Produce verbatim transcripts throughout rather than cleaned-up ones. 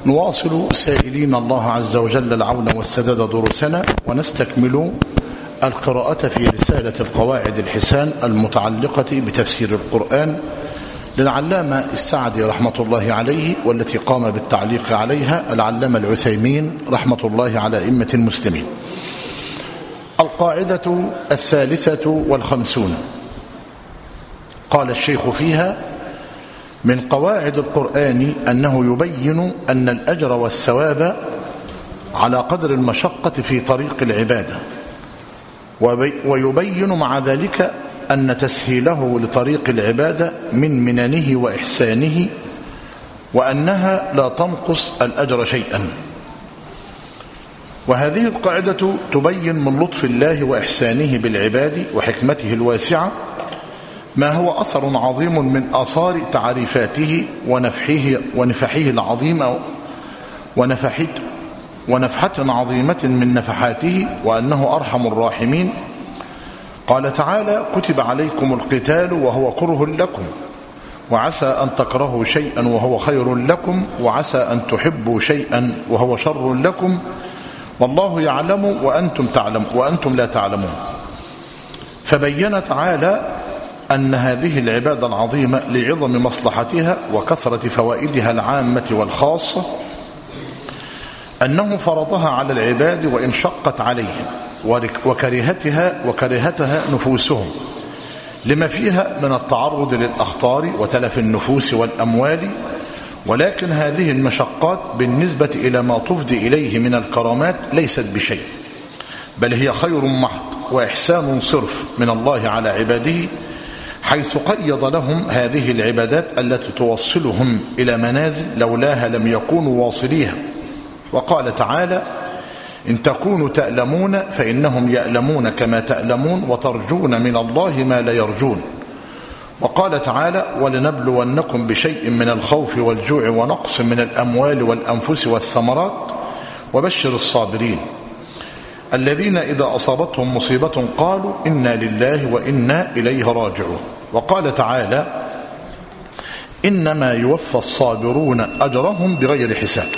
نواصل سائلين الله عز وجل العون والسداد دروسنا، ونستكمل القراءة في رسالة القواعد الحسان المتعلقة بتفسير القرآن للعلامة السعدي رحمة الله عليه، والتي قام بالتعليق عليها العلامة العثيمين رحمة الله على أئمة المسلمين. القاعدة الثالثة والخمسون، قال الشيخ فيها: من قواعد القرآن أنه يبين أن الأجر والثواب على قدر المشقة في طريق العبادة، ويبين مع ذلك أن تسهيله لطريق العبادة من مننه وإحسانه، وأنها لا تنقص الأجر شيئا. وهذه القاعدة تبين من لطف الله وإحسانه بالعباد وحكمته الواسعة ما هو أثر عظيم من آثار تعريفاته ونفحه ونفحه العظيم ونفحت ونفحة عظيمة من نفحاته، وأنه أرحم الراحمين. قال تعالى: كتب عليكم القتال وهو كره لكم، وعسى أن تكرهوا شيئا وهو خير لكم، وعسى أن تحبوا شيئا وهو شر لكم، والله يعلم وأنتم تعلم وأنتم لا تعلمون. فبين تعالى أن هذه العبادة العظيمة لعظم مصلحتها وكثرة فوائدها العامة والخاصة أنه فرضها على العباد وإن شقت عليهم وكرهتها وكرهتها نفوسهم، لما فيها من التعرض للأخطار وتلف النفوس والأموال. ولكن هذه المشقات بالنسبة إلى ما تفضي إليه من الكرامات ليست بشيء، بل هي خير محض وإحسان صرف من الله على عباده، حيث قيض لهم هذه العبادات التي توصلهم إلى منازل لولاها لم يكونوا واصليها. وقال تعالى: إن تكونوا تألمون فإنهم يألمون كما تألمون، وترجون من الله ما لا يرجون. وقال تعالى: ولنبلونكم بشيء من الخوف والجوع ونقص من الأموال والأنفس والثمرات وبشر الصابرين الذين إذا أصابتهم مصيبة قالوا إنا لله وإنا إليه راجعون. وقال تعالى: إنما يوفى الصابرون أجرهم بغير حساب.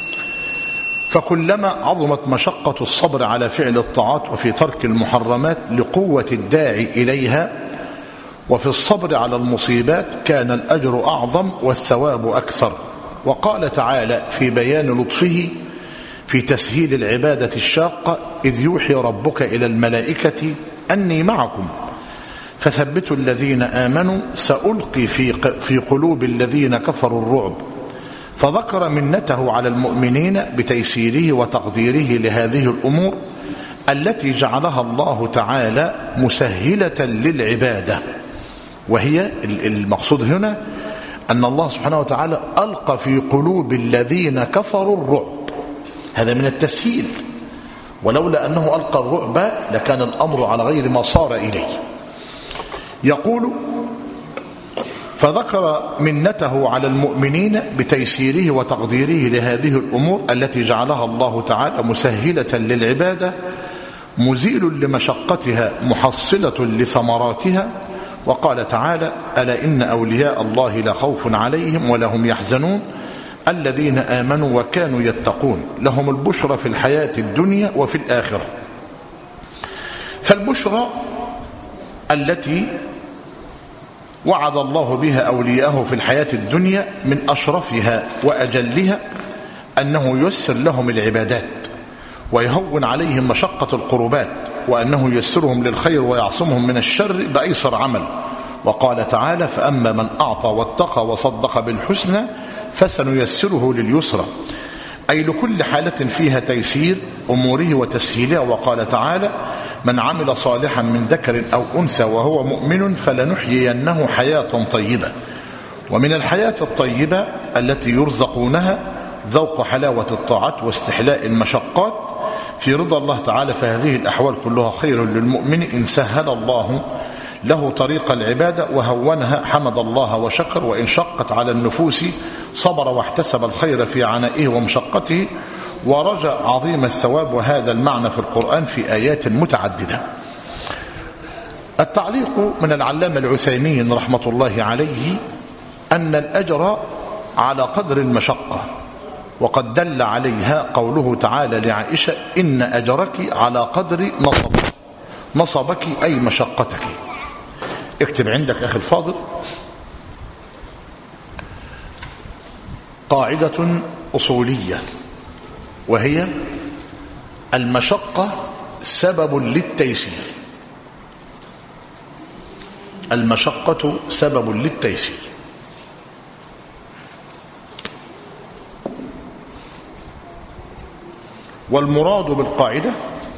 فكلما عظمت مشقة الصبر على فعل الطاعات وفي ترك المحرمات لقوة الداعي إليها، وفي الصبر على المصيبات، كان الأجر أعظم والثواب أكثر. وقال تعالى في بيان لطفه في تسهيل العبادة الشاقة: إذ يوحي ربك إلى الملائكة أني معكم فثبتوا الذين آمنوا سألقي في في قلوب الذين كفروا الرعب. فذكر منته على المؤمنين بتيسيره وتقديره لهذه الأمور التي جعلها الله تعالى مسهلة للعبادة. وهي المقصود هنا أن الله سبحانه وتعالى ألقى في قلوب الذين كفروا الرعب، هذا من التسهيل، ولولا أنه ألقى الرعب لكان الأمر على غير ما صار إليه. يقول: فذكر منته على المؤمنين بتيسيره وتقديره لهذه الأمور التي جعلها الله تعالى مسهلة للعبادة، مزيل لمشقتها، محصلة لثمراتها. وقال تعالى: ألا إن أولياء الله لا خوف عليهم ولا هم يحزنون الذين آمنوا وكانوا يتقون لهم البشرى في الحياة الدنيا وفي الآخرة. فالبشرى التي وعد الله بها أولياءه في الحياة الدنيا من أشرفها وأجلها أنه ييسر لهم العبادات ويهون عليهم مشقة القربات، وأنه ييسرهم للخير ويعصمهم من الشر بأيسر عمل. وقال تعالى: فأما من أعطى واتقى وصدق بالحسنى فسنيسره لليسرى، أي لكل حالة فيها تيسير أموره وتسهيلها. وقال تعالى: من عمل صالحا من ذكر أو أنثى وهو مؤمن فلنحيينه حياة طيبة. ومن الحياة الطيبة التي يرزقونها ذوق حلاوة الطاعات واستحلاء المشقات في رضا الله تعالى. فهذه الأحوال كلها خير للمؤمن إن سهل الله له طريق العبادة وهونها، حمد الله وشكر. وإن شقت على النفوس صبر واحتسب الخير في عنائه ومشقته ورجى عظيم الثواب. وهذا المعنى في القرآن في آيات متعددة. التعليق من العلامة العثيمين رحمة الله عليه: أن الأجر على قدر المشقة، وقد دل عليها قوله تعالى لعائشة إن أجرك على قدر نصبك. نصبك أي مشقتك. اكتب عندك أخي الفاضل قاعدة أصولية، وهي المشقة سبب للتيسير. المشقة سبب للتيسير. والمراد بالقاعدة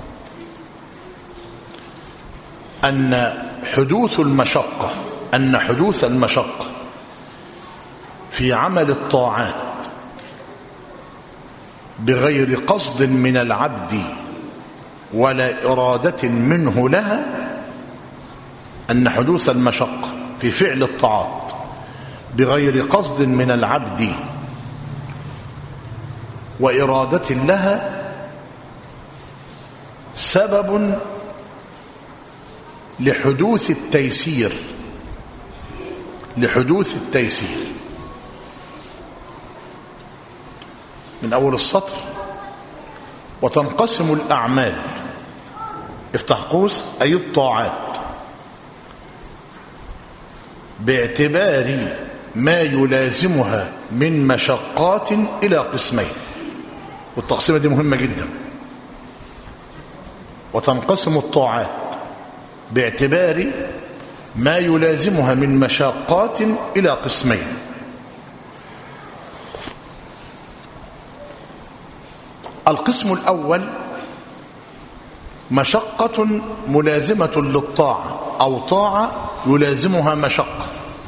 أن حدوث المشقة أن حدوث المشقة في عمل الطاعات بغير قصد من العبد ولا إرادة منه لها، أن حدوث المشقة في فعل الطاعات بغير قصد من العبد وإرادة لها سبب لحدوث التيسير لحدوث التيسير من أول السطر. وتنقسم الأعمال، افتح قوس، أي الطاعات، باعتبار ما يلازمها من مشقات إلى قسمين. والتقسيمة دي مهمة جدا. وتنقسم الطاعات باعتبار ما يلازمها من مشقات إلى قسمين. القسم الأول مشقة ملازمة للطاعة أو طاعة يلازمها مشقة.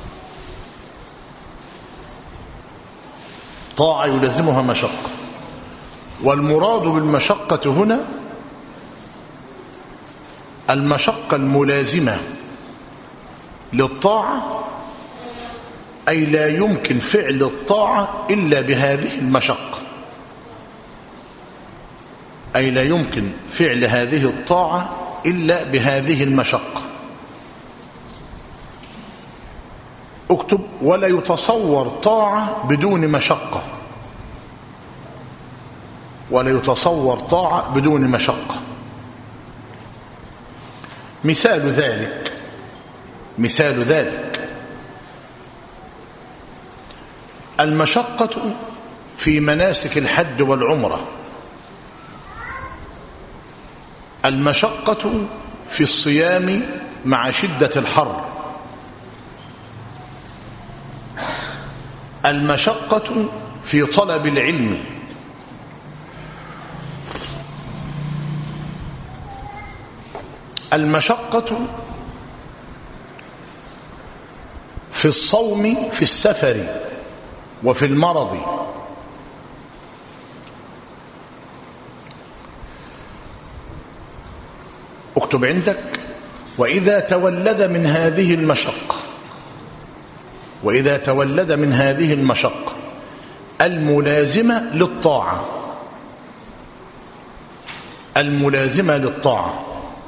طاعة يلازمها مشقة. والمراد بالمشقة هنا المشقة الملازمة للطاعة، أي لا يمكن فعل الطاعة إلا بهذه المشقة، أي لا يمكن فعل هذه الطاعة إلا بهذه المشقة. اكتب: ولا يتصور طاعة بدون مشقة. ولا يتصور طاعة بدون مشقة. مثال ذلك مثال ذلك المشقة في مناسك الحج والعمرة، المشقة في الصيام مع شدة الحر، المشقة في طلب العلم، المشقة في الصوم في السفر وفي المرض، اكتب عندك: وإذا تولد من هذه المشقة وإذا تولد من هذه المشقة الملازمة للطاعة الملازمة للطاعة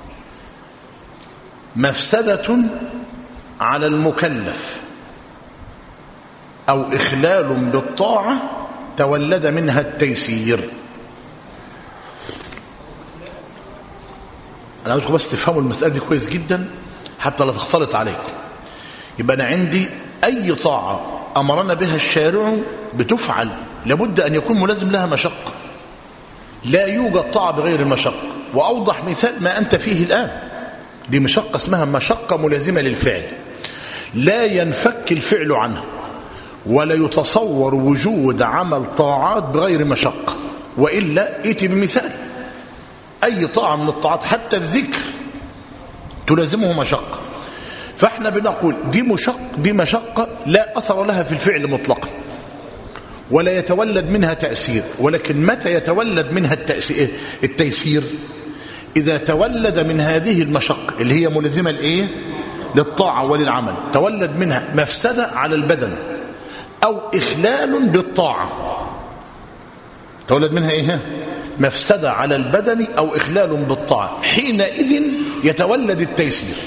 مفسدة على المكلف أو إخلال بالطاعة تولد منها التيسير. أنا عاوزكم بس تفهموا المسألة دي كويس جدا حتى لا تختلط عليكم. يبقى أنا عندي أي طاعة أمرنا بها الشارع بتفعل لابد أن يكون ملازم لها مشقة. لا يوجد طاعة بغير مشقة. وأوضح مثال ما أنت فيه الآن، دي مشقة اسمها مشقة ملازمة للفعل، لا ينفك الفعل عنها، ولا يتصور وجود عمل طاعات بغير مشقة. وإلا ائتي بمثال: أي طاعة من الطاعات حتى الذكر تلازمه مشقة. فاحنا بنقول دي مشق دي مشقة لا أثر لها في الفعل مطلقا ولا يتولد منها تأثير. ولكن متى يتولد منها التأثير التيسير؟ إذا تولد من هذه المشقة اللي هي ملزمة لإيه؟ للطاعة وللعمل، تولد منها مفسدة على البدن أو إخلال بالطاعة. تولد منها إيه؟ مفسدة على البدن أو إخلال بالطاعة، حينئذ يتولد التيسير.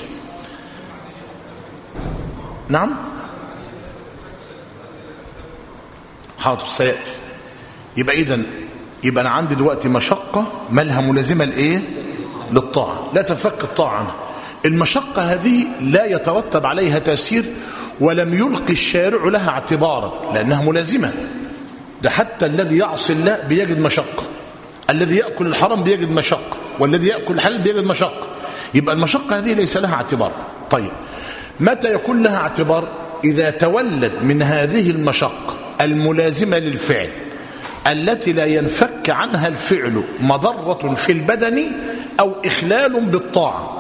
نعم؟ حاضر، سيأتي. يبقى إذن يبقى أنا عندي دلوقتي مشقة مالها ملازمة لإيه؟ للطاعة، لا تنفك الطاعة عنها. المشقة هذه لا يترتب عليها تأثير ولم يلقي الشارع لها اعتبارا لأنها ملازمة. ده حتى الذي يعصي الله بيجد مشقة، الذي يأكل الحرام بيجد مشقة، والذي يأكل الحلال بيجد مشقة. يبقى المشقة هذه ليس لها اعتبار. طيب متى يكون لها اعتبار؟ إذا تولد من هذه المشقة الملازمة للفعل التي لا ينفك عنها الفعل مضرة في البدن أو إخلال بالطاعة،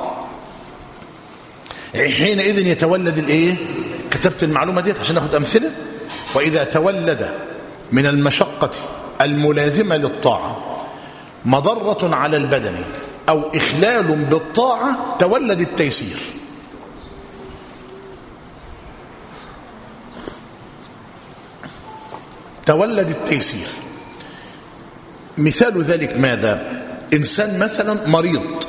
حينئذ يتولد الإيه؟ كتبت المعلومة ديت عشان ناخد أمثلة. وإذا تولد من المشقة الملازمة للطاعة مضرة على البدن أو إخلال بالطاعة تولد التيسير. تولد التيسير. مثال ذلك ماذا؟ إنسان مثلا مريض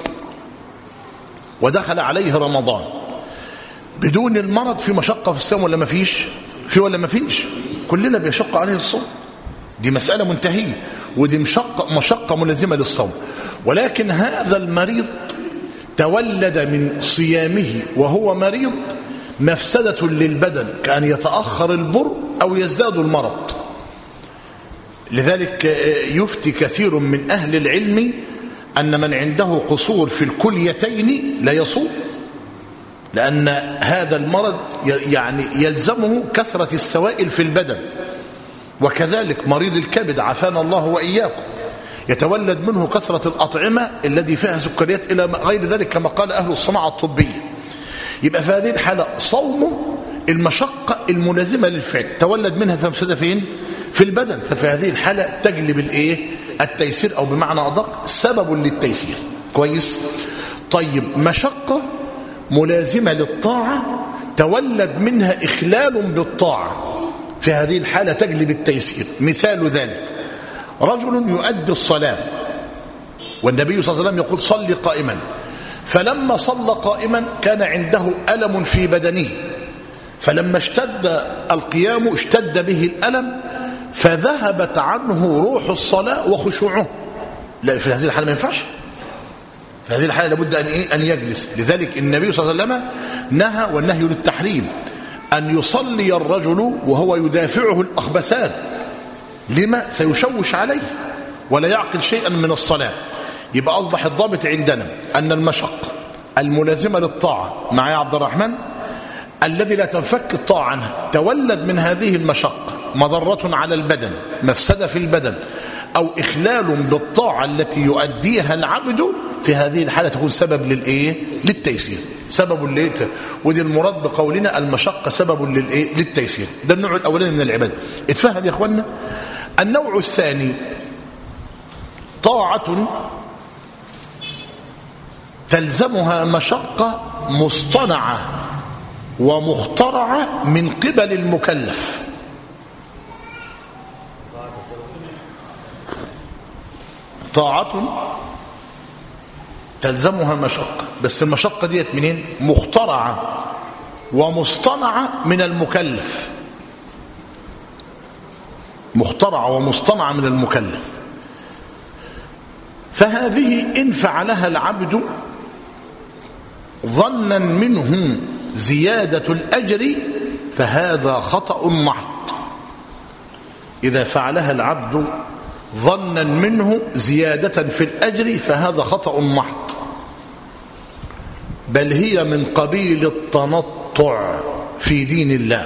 ودخل عليه رمضان، بدون المرض في مشقة في الصوم ولا ما فيش؟ في ولا ما فيش؟ كلنا بيشق عليه الصوم، دي مسألة منتهية، ودي مشقة, مشقة ملازمة للصوم. ولكن هذا المريض تولد من صيامه وهو مريض مفسدة للبدن كأن يتأخر البر أو يزداد المرض. لذلك يفتي كثير من أهل العلم أن من عنده قصور في الكليتين لا يصوم، لأن هذا المرض يعني يلزمه كثرة السوائل في البدن. وكذلك مريض الكبد عافانا الله وإياكم يتولد منه كثرة الأطعمة الذي فيها سكريات إلى غير ذلك كما قال أهل الصناعة الطبية. يبقى في هذه الحالة صومه المشقة الملازمة للفعل تولد منها فمسدة فين؟ في البدن. ففي هذه الحالة تجلب الإيه؟ التيسير، أو بمعنى أدق سبب للتيسير. كويس؟ طيب مشقة ملازمة للطاعة تولد منها إخلال بالطاعة، في هذه الحالة تجلب التيسير. مثال ذلك رجل يؤدي الصلاة والنبي صلى الله عليه وسلم يقول صل قائما، فلما صلى قائما كان عنده ألم في بدنه، فلما اشتد القيام اشتد به الألم فذهبت عنه روح الصلاة وخشوعه. لا، في هذه الحالة ما ينفعش، في هذه الحالة لابد أن, إيه؟ أن يجلس. لذلك النبي صلى الله عليه وسلم نهى، والنهي للتحريم، أن يصلي الرجل وهو يدافعه الأخبثان. لما؟ سيشوش عليه ولا يعقل شيئا من الصلاة. يبقى أصبح الضابط عندنا أن المشقة الملازمة للطاعة مع يا عبد الرحمن الذي لا تنفك الطاعة عنها تولد من هذه المشقة مضرة على البدن، مفسدة في البدن، أو إخلال بالطاعة التي يؤديها العبد، في هذه الحالة تكون سبب للإيه؟ للتيسير، سبب للإيه؟ ودي المراد بقولنا المشقة سبب للإيه؟ للتيسير. ده النوع الأولاني من العبادة. اتفهم يا أخوانا؟ النوع الثاني طاعة تلزمها مشقة مصطنعة ومخترعة من قبل المكلف. طاعة تلزمها مشقة، بس المشقة ديت منين؟ مخترعة ومصطنعة من المكلف. مخترعة ومصطنعة من المكلف. فهذه إن فعلها العبد ظنا منه زيادة الأجر فهذا خطأ محض. إذا فعلها العبد ظنا منه زيادة في الأجر فهذا خطأ محض، بل هي من قبيل التنطع في دين الله.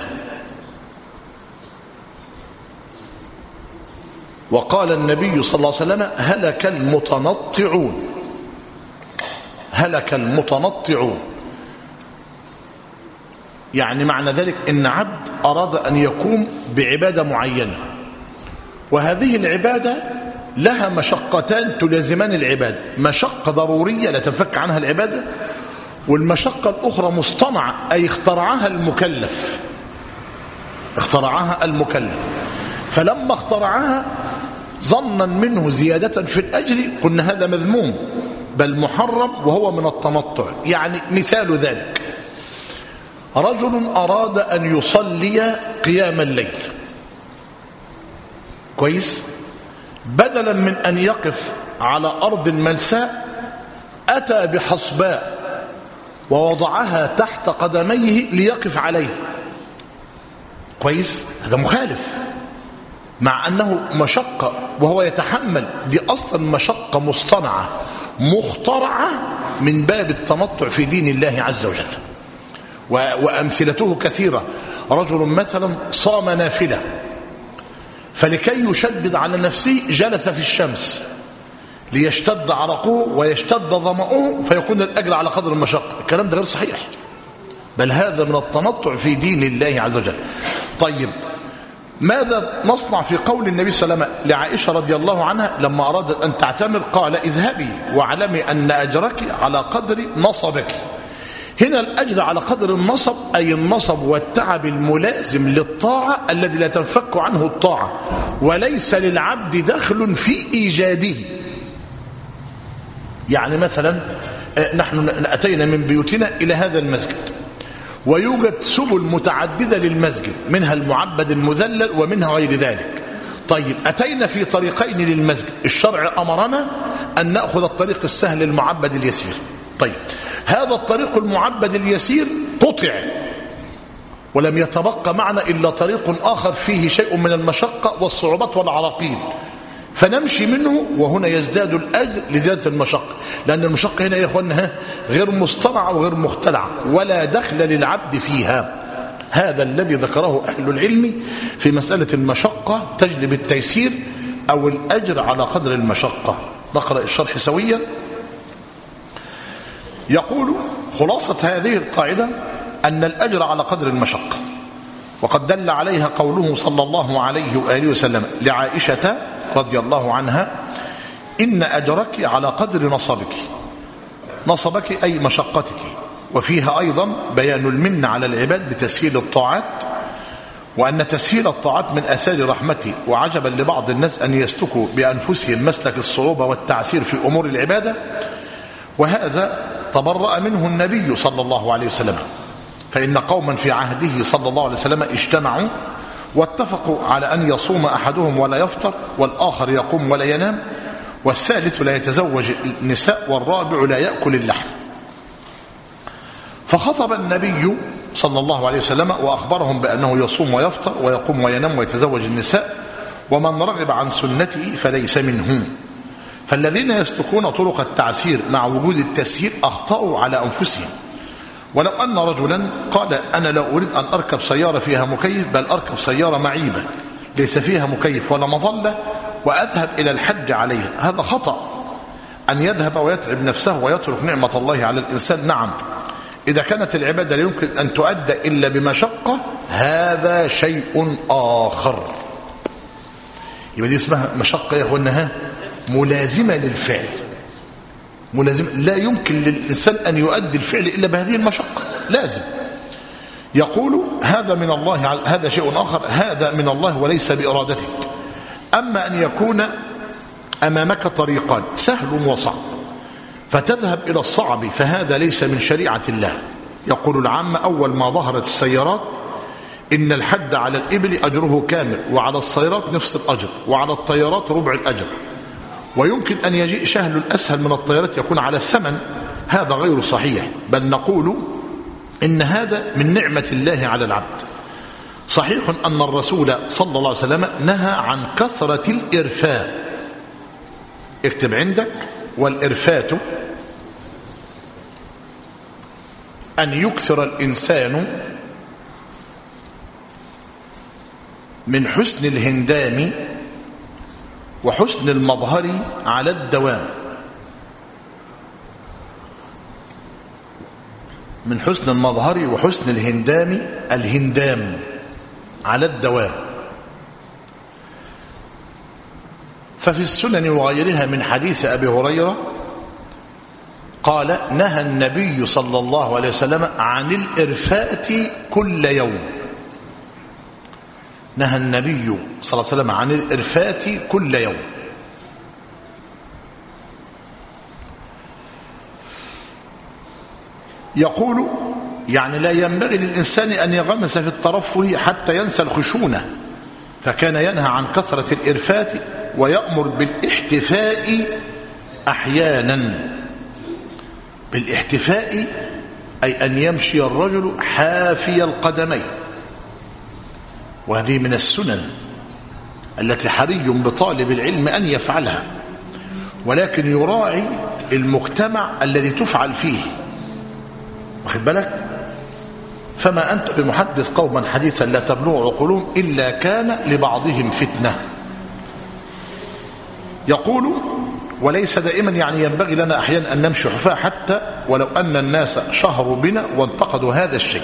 وقال النبي صلى الله عليه وسلم هلك المتنطعون، هلك المتنطعون. يعني معنى ذلك إن عبد أراد أن يقوم بعبادة معينة، وهذه العبادة لها مشقتان تلازمان العبادة، مشقة ضرورية لا تنفك عنها العبادة، والمشقة الأخرى مصطنعة أي اخترعها المكلف، اخترعها المكلف. فلما اخترعها ظنا منه زيادة في الأجر قلنا هذا مذموم بل محرم، وهو من التنطع. يعني مثال ذلك رجل أراد أن يصلي قيام الليل، كويس، بدلا من أن يقف على أرض ملساء أتى بحصباء ووضعها تحت قدميه ليقف عليه. كويس؟ هذا مخالف، مع أنه مشقة وهو يتحمل. دي أصلا مشقة مصطنعة مخترعة من باب التنطع في دين الله عز وجل. وأمثلته كثيرة. رجل مثلا صام نافلة، فلكي يشدد على نفسه جلس في الشمس ليشتد عرقه ويشتد ظمأه فيكون الأجر على قدر المشقة. الكلام ده غير صحيح، بل هذا من التنطع في دين الله عز وجل. طيب، ماذا نصنع في قول النبي صلى الله عليه وسلم لعائشة رضي الله عنها لما أرادت أن تعتمر؟ قال: اذهبي واعلمي أن أجرك على قدر نصبك. هنا الأجر على قدر النصب أي النصب والتعب الملازم للطاعة الذي لا تنفك عنه الطاعة، وليس للعبد دخل في إيجاده. يعني مثلا نحن أتينا من بيوتنا إلى هذا المسجد، ويوجد سبل متعددة للمسجد، منها المعبد المذلل ومنها غير ذلك. طيب، أتينا في طريقين للمسجد، الشرع أمرنا أن نأخذ الطريق السهل المعبد اليسير. طيب، هذا الطريق المعبد اليسير قطع ولم يتبقى معنا إلا طريق آخر فيه شيء من المشقة والصعوبات والعراقيل، فنمشي منه، وهنا يزداد الأجر لزيادة المشقة، لأن المشقة هنا يا إخواننا غير مصطنعة وغير مختلعة ولا دخل للعبد فيها. هذا الذي ذكره أهل العلم في مسألة المشقة تجلب التيسير أو الأجر على قدر المشقة. نقرأ الشرح سويا. يقول: خلاصة هذه القاعدة أن الأجر على قدر المشقة، وقد دل عليها قوله صلى الله عليه وآله وسلم لعائشة رضي الله عنها: إن أجرك على قدر نصبك. نصبك أي مشقتك. وفيها أيضا بيان المن على العباد بتسهيل الطاعات، وأن تسهيل الطاعات من أثار رحمته. وعجبا لبعض الناس أن يسلكوا بأنفسهم مسلك الصعوبة والتعسير في أمور العبادة، وهذا تبرأ منه النبي صلى الله عليه وسلم. فإن قوما في عهده صلى الله عليه وسلم اجتمعوا واتفقوا على أن يصوم أحدهم ولا يفطر، والآخر يقوم ولا ينام، والثالث لا يتزوج النساء، والرابع لا يأكل اللحم. فخطب النبي صلى الله عليه وسلم وأخبرهم بأنه يصوم ويفطر ويقوم وينام ويتزوج النساء، ومن رغب عن سنته فليس منه. فالذين يسلكون طرق التعسير مع وجود التسهيل أخطأوا على أنفسهم. ولو أن رجلا قال: أنا لا أريد أن أركب سيارة فيها مكيف، بل أركب سيارة معيبة ليس فيها مكيف ولا مظلة وأذهب إلى الحج عليها، هذا خطأ. أن يذهب ويتعب نفسه ويترك نعمة الله على الإنسان. نعم، إذا كانت العبادة لا يمكن أن تؤدى إلا بمشقة، هذا شيء آخر. يبقى دي اسمها مشقة يا أخوانها ملازمة للفعل، ملازمة. لا يمكن للإنسان أن يؤدي الفعل إلا بهذه المشقة، لازم. يقول: هذا من الله، هذا شيء آخر، هذا من الله وليس بإرادتك. أما أن يكون أمامك طريقان، سهل وصعب، فتذهب إلى الصعب، فهذا ليس من شريعة الله. يقول العامة: أول ما ظهرت السيارات إن الحج على الإبل أجره كامل، وعلى السيارات نفس الأجر، وعلى الطيارات ربع الأجر. ويمكن أن يجيء شهل الأسهل من الطيارات يكون على الثمن، هذا غير صحيح، بل نقول إن هذا من نعمة الله على العبد. صحيح أن الرسول صلى الله عليه وسلم نهى عن كثرة الإرفاء. اكتب عندك: والإرفات أن يكثر الإنسان من حسن الهندام وحسن المظهر على الدوام. من حسن المظهر وحسن الهندام، الهندام على الدوام. ففي السنن وغيرها من حديث أبي هريرة قال: نهى النبي صلى الله عليه وسلم عن الإرفاءة كل يوم. نهى النبي صلى الله عليه وسلم عن الإرفاءة كل يوم. يقول: يعني لا ينبغي للإنسان أن يغمس في الترفه حتى ينسى الخشونة، فكان ينهى عن كثرة الإرفاء ويأمر بالاحتفاء أحيانا. بالاحتفاء أي أن يمشي الرجل حافي القدمين، وهذه من السنن التي حري بطالب العلم أن يفعلها، ولكن يراعي المجتمع الذي تفعل فيه، واخد بالك؟ فما أنت بمحدث قوما حديثا لا تبلغ عقولهم إلا كان لبعضهم فتنة. يقول وليس دائما، يعني ينبغي لنا أحيانا أن نمشي حفاة حتى ولو أن الناس شهروا بنا وانتقدوا هذا الشيء.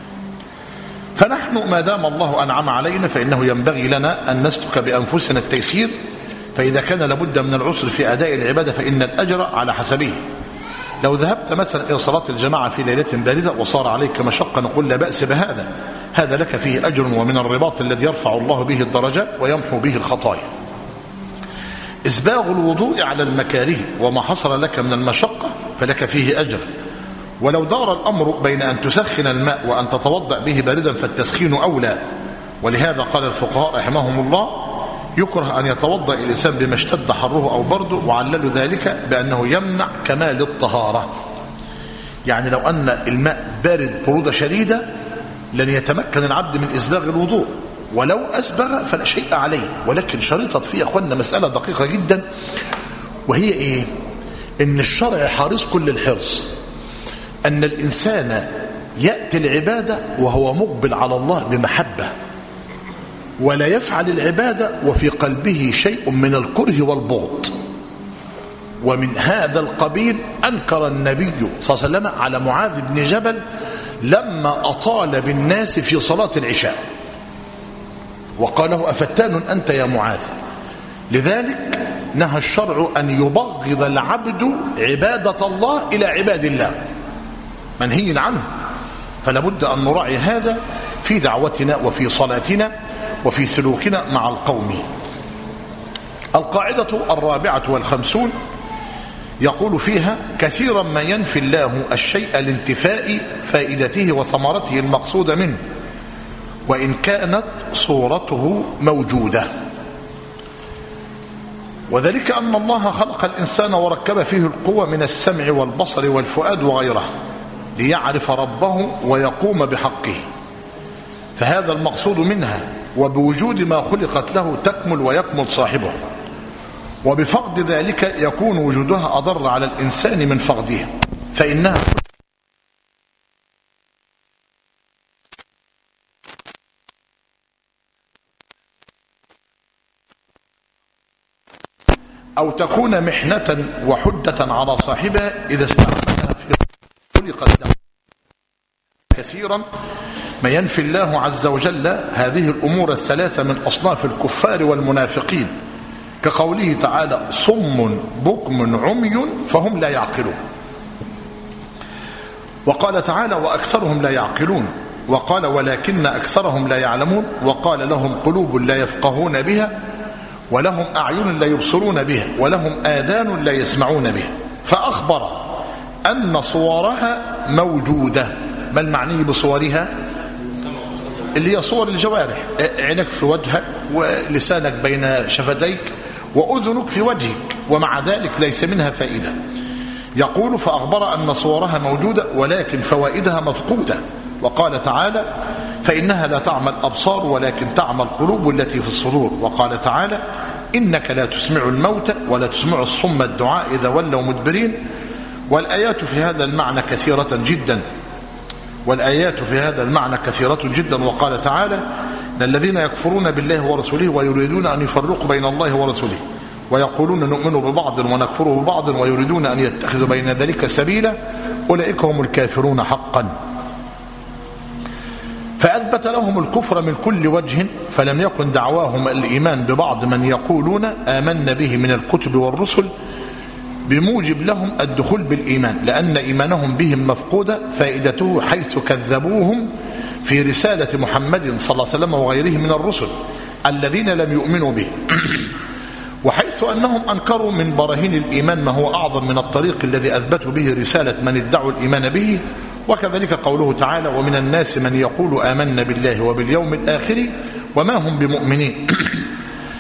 فنحن ما دام الله أنعم علينا فإنه ينبغي لنا أن نسلك بأنفسنا التيسير، فإذا كان لابد من العسر في أداء العبادة فإن الأجر على حسبه. لو ذهبت مثلا إلى صلاة الجماعة في ليلة باردة وصار عليك مشقة نقول لا بأس بهذا، هذا لك فيه أجر، ومن الرباط الذي يرفع الله به الدرجات ويمحو به الخطايا. إسباغ الوضوء على المكاره وما حصل لك من المشقة فلك فيه أجر. ولو دار الأمر بين أن تسخن الماء وأن تتوضأ به باردا فالتسخين أولى، ولهذا قال الفقهاء رحمهم الله يكره أن يتوضأ الإنسان بما اشتد حره أو برده، وعللوا ذلك بأنه يمنع كمال الطهارة. يعني لو أن الماء بارد برودة شديدة لن يتمكن العبد من إسباغ الوضوء، ولو أسبغ فلا شيء عليه. ولكن شريطت فيه أخواننا مسألة دقيقة جدا، وهي إيه؟ إن الشرع حريص كل الحرص أن الإنسان يأتي العبادة وهو مقبل على الله بمحبة، ولا يفعل العبادة وفي قلبه شيء من الكره والبغض. ومن هذا القبيل أنكر النبي صلى الله عليه وسلم على معاذ بن جبل لما أطال بالناس في صلاة العشاء، وقال له أفتان أنت يا معاذ. لذلك نهى الشرع أن يبغض العبد عبادة الله إلى عباد الله، منهي عنه. فلا بد أن نراعي هذا في دعوتنا وفي صلاتنا وفي سلوكنا مع القوم. القاعدة الرابعة والخمسون يقول فيها كثيرا ما ينفي الله الشيء لانتفاء فائدته وثمرته المقصود منه وإن كانت صورته موجودة. وذلك أن الله خلق الإنسان وركب فيه القوة من السمع والبصر والفؤاد وغيره ليعرف ربه ويقوم بحقه، فهذا المقصود منها، وبوجود ما خلقت له تكمل ويكمل صاحبه، وبفقد ذلك يكون وجودها أضر على الإنسان من فقدها، فإنها أو تكون محنة وحدة على صاحبها إذا استعملها في خلقت له. كثيرا ما ينفي الله عز وجل هذه الأمور الثلاثة من أصناف الكفار والمنافقين، كقوله تعالى صم بكم عمي فهم لا يعقلون، وقال تعالى وأكثرهم لا يعقلون، وقال ولكن أكثرهم لا يعلمون، وقال لهم قلوب لا يفقهون بها ولهم أعين لا يبصرون بها ولهم آذان لا يسمعون بها، فأخبر أن صورها موجودة. ما المعني بصورها؟ اللي هي صور الجوارح، عينك في وجهك ولسانك بين شفتيك وأذنك في وجهك، ومع ذلك ليس منها فائدة. يقول فأخبر أن صورها موجودة ولكن فوائدها مفقودة، وقال تعالى فإنها لا تعمى الأبصار ولكن تعمى القلوب التي في الصدور، وقال تعالى إنك لا تسمع الموتى ولا تسمع الصم الدعاء إذا ولوا مدبرين. والآيات في هذا المعنى كثيرة جدا والآيات في هذا المعنى كثيرة جدا وقال تعالى الذين يكفرون بالله ورسوله ويريدون أن يفرقوا بين الله ورسوله ويقولون نؤمن ببعض ونكفر ببعض ويريدون أن يتخذوا بين ذلك سبيلا أولئك هم الكافرون حقا. فأثبت لهم الكفر من كل وجه، فلم يكن دعواهم الإيمان ببعض من يقولون آمنا به من الكتب والرسل بموجب لهم الدخول بالإيمان، لأن إيمانهم بهم مفقودة فائدته حيث كذبوهم في رسالة محمد صلى الله عليه وسلم وغيره من الرسل الذين لم يؤمنوا به، وحيث أنهم أنكروا من براهين الإيمان ما هو أعظم من الطريق الذي أثبتوا به رسالة من ادعوا الإيمان به. وكذلك قوله تعالى ومن الناس من يقول آمنا بالله وباليوم الآخر وما هم بمؤمنين.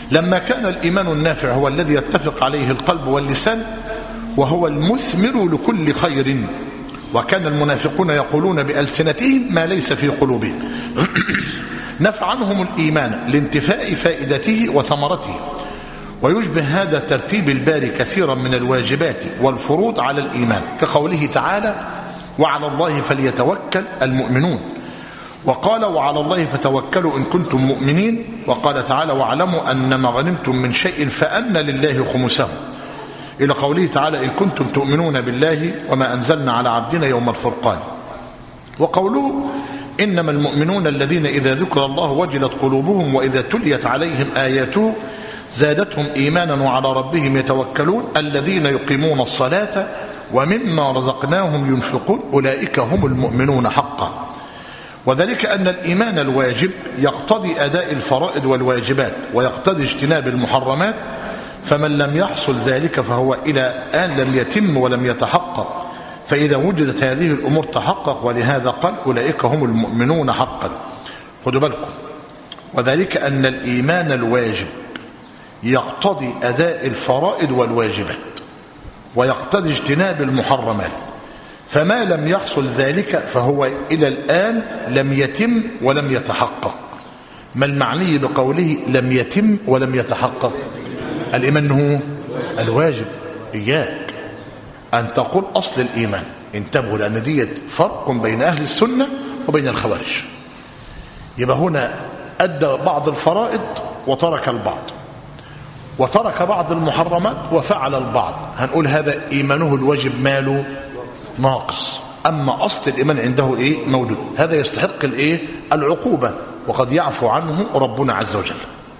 لما كان الإيمان النافع هو الذي يتفق عليه القلب واللسان وهو المثمر لكل خير، وكان المنافقون يقولون بألسنتهم ما ليس في قلوبهم نفع عنهم الإيمان لانتفاء فائدته وثمرته. ويشبه هذا ترتيب الباري كثيرا من الواجبات والفروض على الإيمان، كقوله تعالى وعلى الله فليتوكل المؤمنون، وقال وعلى الله فتوكلوا إن كنتم مؤمنين، وقال تعالى واعلموا أن ما غنمتم من شيء فأن لله خمسه، إلى قوله تعالى إن كنتم تؤمنون بالله وما أنزلنا على عبدنا يوم الفرقان. وقوله إنما المؤمنون الذين إذا ذكر الله وجلت قلوبهم وإذا تليت عليهم آياته زادتهم إيمانا وعلى ربهم يتوكلون الذين يقيمون الصلاة ومما رزقناهم ينفقون أولئك هم المؤمنون حقا. وذلك أن الإيمان الواجب يقتضي أداء الفرائض والواجبات ويقتضي اجتناب المحرمات، فمن لم يحصل ذلك فهو إلى الآن لم يتم ولم يتحقق، فإذا وجدت هذه الأمور تحقق، ولهذا قال أولئك هم المؤمنون حقا. خذوا بالكم، وذلك أن الإيمان الواجب يقتضي أداء الفرائض والواجبات ويقتضي اجتناب المحرمات، فما لم يحصل ذلك فهو إلى الآن لم يتم ولم يتحقق. ما المعني بقوله لم يتم ولم يتحقق؟ الإيمان هو الواجب. إياك أن تقول أصل الإيمان، انتبهوا لأن دي فرق بين أهل السنة وبين الخوارج. يبقى هنا أدى بعض الفرائض وترك البعض، وترك بعض المحرمات وفعل البعض، هنقول هذا إيمانه الواجب ماله ناقص. أما أصل الإيمان عنده إيه؟ موجود. هذا يستحق الإيه؟ العقوبة، وقد يعفو عنه ربنا عز وجل.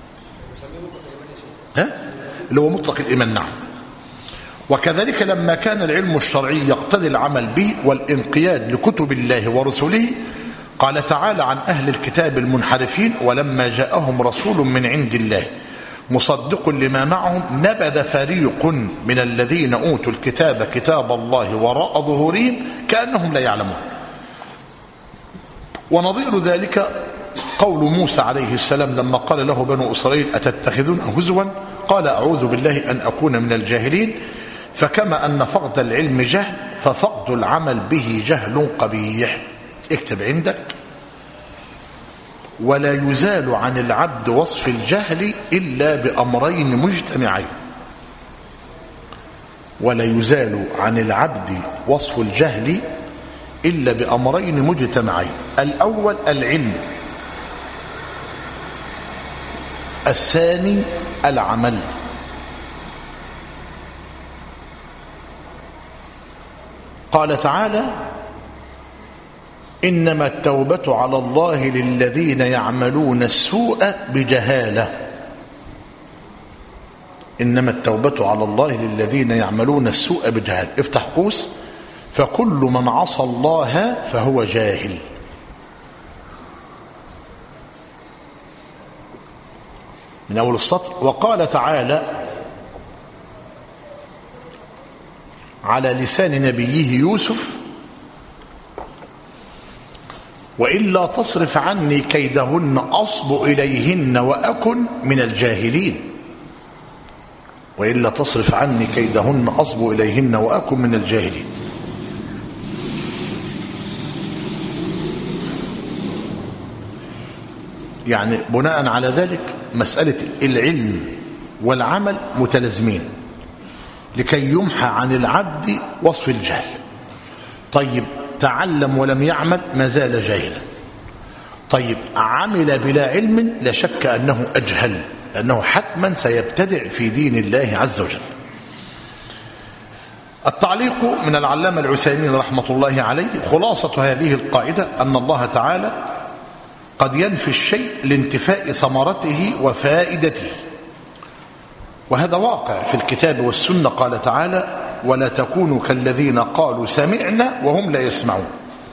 ها؟ اللي هو مطلق الإيمان. نعم. وكذلك لما كان العلم الشرعي يقتضي العمل به والانقياد لكتب الله ورسله، قال تعالى عن أهل الكتاب المنحرفين ولما جاءهم رسول من عند الله مصدق لما معهم نبذ فريق من الذين أوتوا الكتاب كتاب الله وراء ظهورهم كأنهم لا يعلمون. ونظير ذلك قول موسى عليه السلام لما قال له بنو إسرائيل أتتخذون هزوا قال أعوذ بالله أن أكون من الجاهلين. فكما أن فقد العلم جهل ففقد العمل به جهل قبيح. اكتب عندك ولا يزال عن العبد وصف الجهل إلا بأمرين مجتمعين. ولا يزال عن العبد وصف الجهل إلا بأمرين مجتمعين. الأول العلم، الثاني العمل. قال تعالى إنما التوبة على الله للذين يعملون السوء بجهالة. إنما التوبة على الله للذين يعملون السوء بجهالة. افتح قوس فكل من عصى الله فهو جاهل. من أول السطر. وقال تعالى على لسان نبيه يوسف وإلا تصرف عني كيدهن أصب إليهن وأكن من الجاهلين. وإلا تصرف عني كيدهن أصب إليهن وأكن من الجاهلين. يعني بناء على ذلك مسألة العلم والعمل متلازمين لكي يمحى عن العبد وصف الجهل. طيب تعلم ولم يعمل ما زال جاهلا. طيب عمل بلا علم لا شك أنه أجهل، لأنه حتما سيبتدع في دين الله عز وجل. التعليق من العلامة العثيمين رحمة الله عليه. خلاصة هذه القاعدة أن الله تعالى قد ينفي الشيء لانتفاء ثمرته وفائدته، وهذا واقع في الكتاب والسنة. قال تعالى ولا تكونوا كالذين قالوا سمعنا وهم لا يسمعون،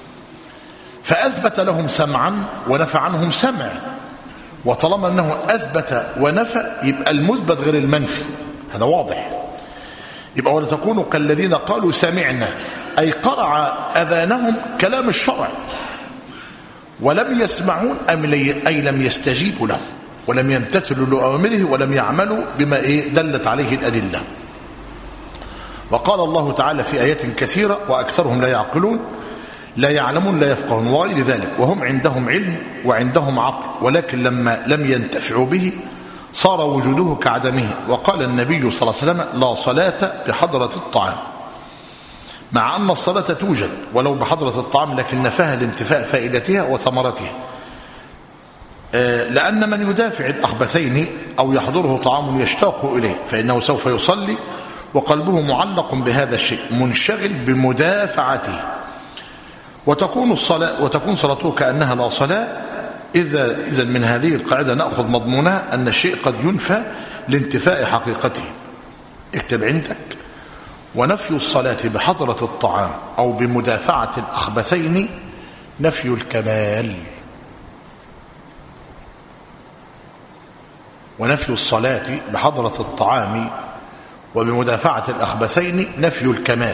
فأثبت لهم سمعا ونفى عنهم سمع. وطالما أنه أثبت ونفى يبقى المثبت غير المنفي، هذا واضح. يبقى ولا تكونوا كالذين قالوا سمعنا أي قرع أذانهم كلام الشرع ولم يسمعون أي لم يستجيبوا له. ولم يمتثلوا لأوامره ولم يعملوا بما إيه دلت عليه الأدلة. وقال الله تعالى في آيات كثيرة وأكثرهم لا يعقلون لا يعلمون لا يفقهون وغير ذلك، وهم عندهم علم وعندهم عقل ولكن لما لم ينتفعوا به صار وجوده كعدمه. وقال النبي صلى الله عليه وسلم: لا صلاة بحضرة الطعام، مع أن الصلاة توجد ولو بحضرة الطعام لكن نفاها لانتفاء فائدتها وثمرتها، لأن من يدافع الأخبثين أو يحضره طعام يشتاق إليه فإنه سوف يصلي وقلبه معلق بهذا الشيء منشغل بمدافعته، وتكون الصلاة وتكون صلاته كأنها لا صلاة. إذا إذا من هذه القاعدة نأخذ مضمونها أن الشيء قد ينفى لانتفاء حقيقته. اكتب عندك: ونفي الصلاة بحضرة الطعام أو بمدافعة الأخبثين نفي الكمال. ونفي الصلاة بحضرة الطعام وبمدافعة الأخبثين نفي الكمال.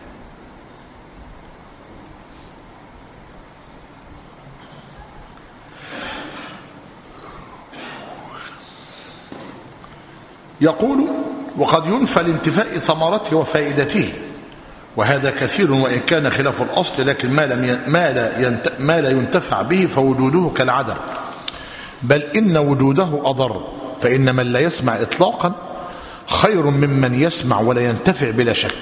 يقول: وقد ينفى لانتفاء ثمرته وفائدته، وهذا كثير وإن كان خلاف الأصل، لكن ما, لم ما, لا ما لا ينتفع به فوجوده كالعدم، بل إن وجوده أضر، فإن من لا يسمع إطلاقا خير ممن يسمع ولا ينتفع بلا شك.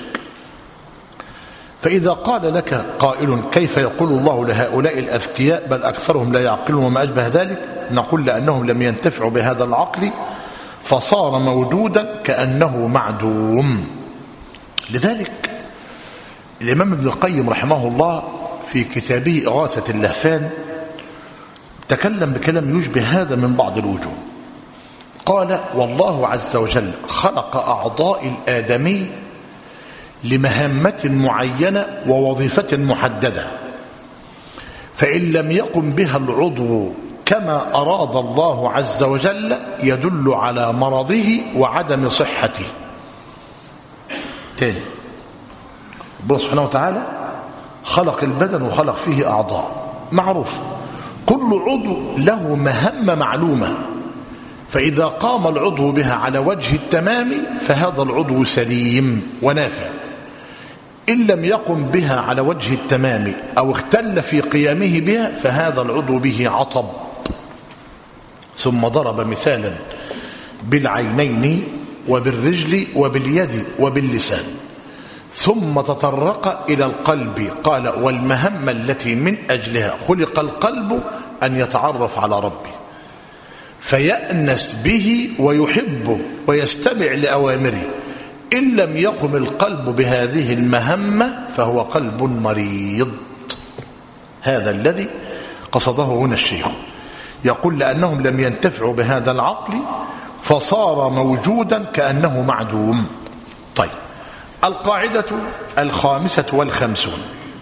فإذا قال لك قائل: كيف يقول الله لهؤلاء الأذكياء بل أكثرهم لا يعقلون وما أشبه ذلك؟ نقول: لأنهم لم ينتفعوا بهذا العقل فصار موجودا كأنه معدوم. لذلك الإمام ابن القيم رحمه الله في كتابه إغاثة اللهفان تكلم بكلام يشبه هذا من بعض الوجوه. قال: والله عز وجل خلق أعضاء الآدمي لمهمة معينة ووظيفة محددة، فإن لم يقم بها العضو كما أراد الله عز وجل يدل على مرضه وعدم صحته. تاني، ربنا سبحانه وتعالى خلق البدن وخلق فيه أعضاء معروف، كل عضو له مهمة معلومة، فإذا قام العضو بها على وجه التمام فهذا العضو سليم ونافع. إن لم يقم بها على وجه التمام أو اختل في قيامه بها فهذا العضو به عطب. ثم ضرب مثالا بالعينين وبالرجل وباليد وباللسان، ثم تطرق إلى القلب. قال: والمهمة التي من أجلها خلق القلب أن يتعرف على ربه فيأنس به ويحبه ويستمع لأوامره. إن لم يقم القلب بهذه المهمة فهو قلب مريض. هذا الذي قصده هنا الشيخ، يقول: لأنهم لم ينتفعوا بهذا العقل فصار موجودا كأنه معدوم. طيب، القاعدة الخامسة والخمسون: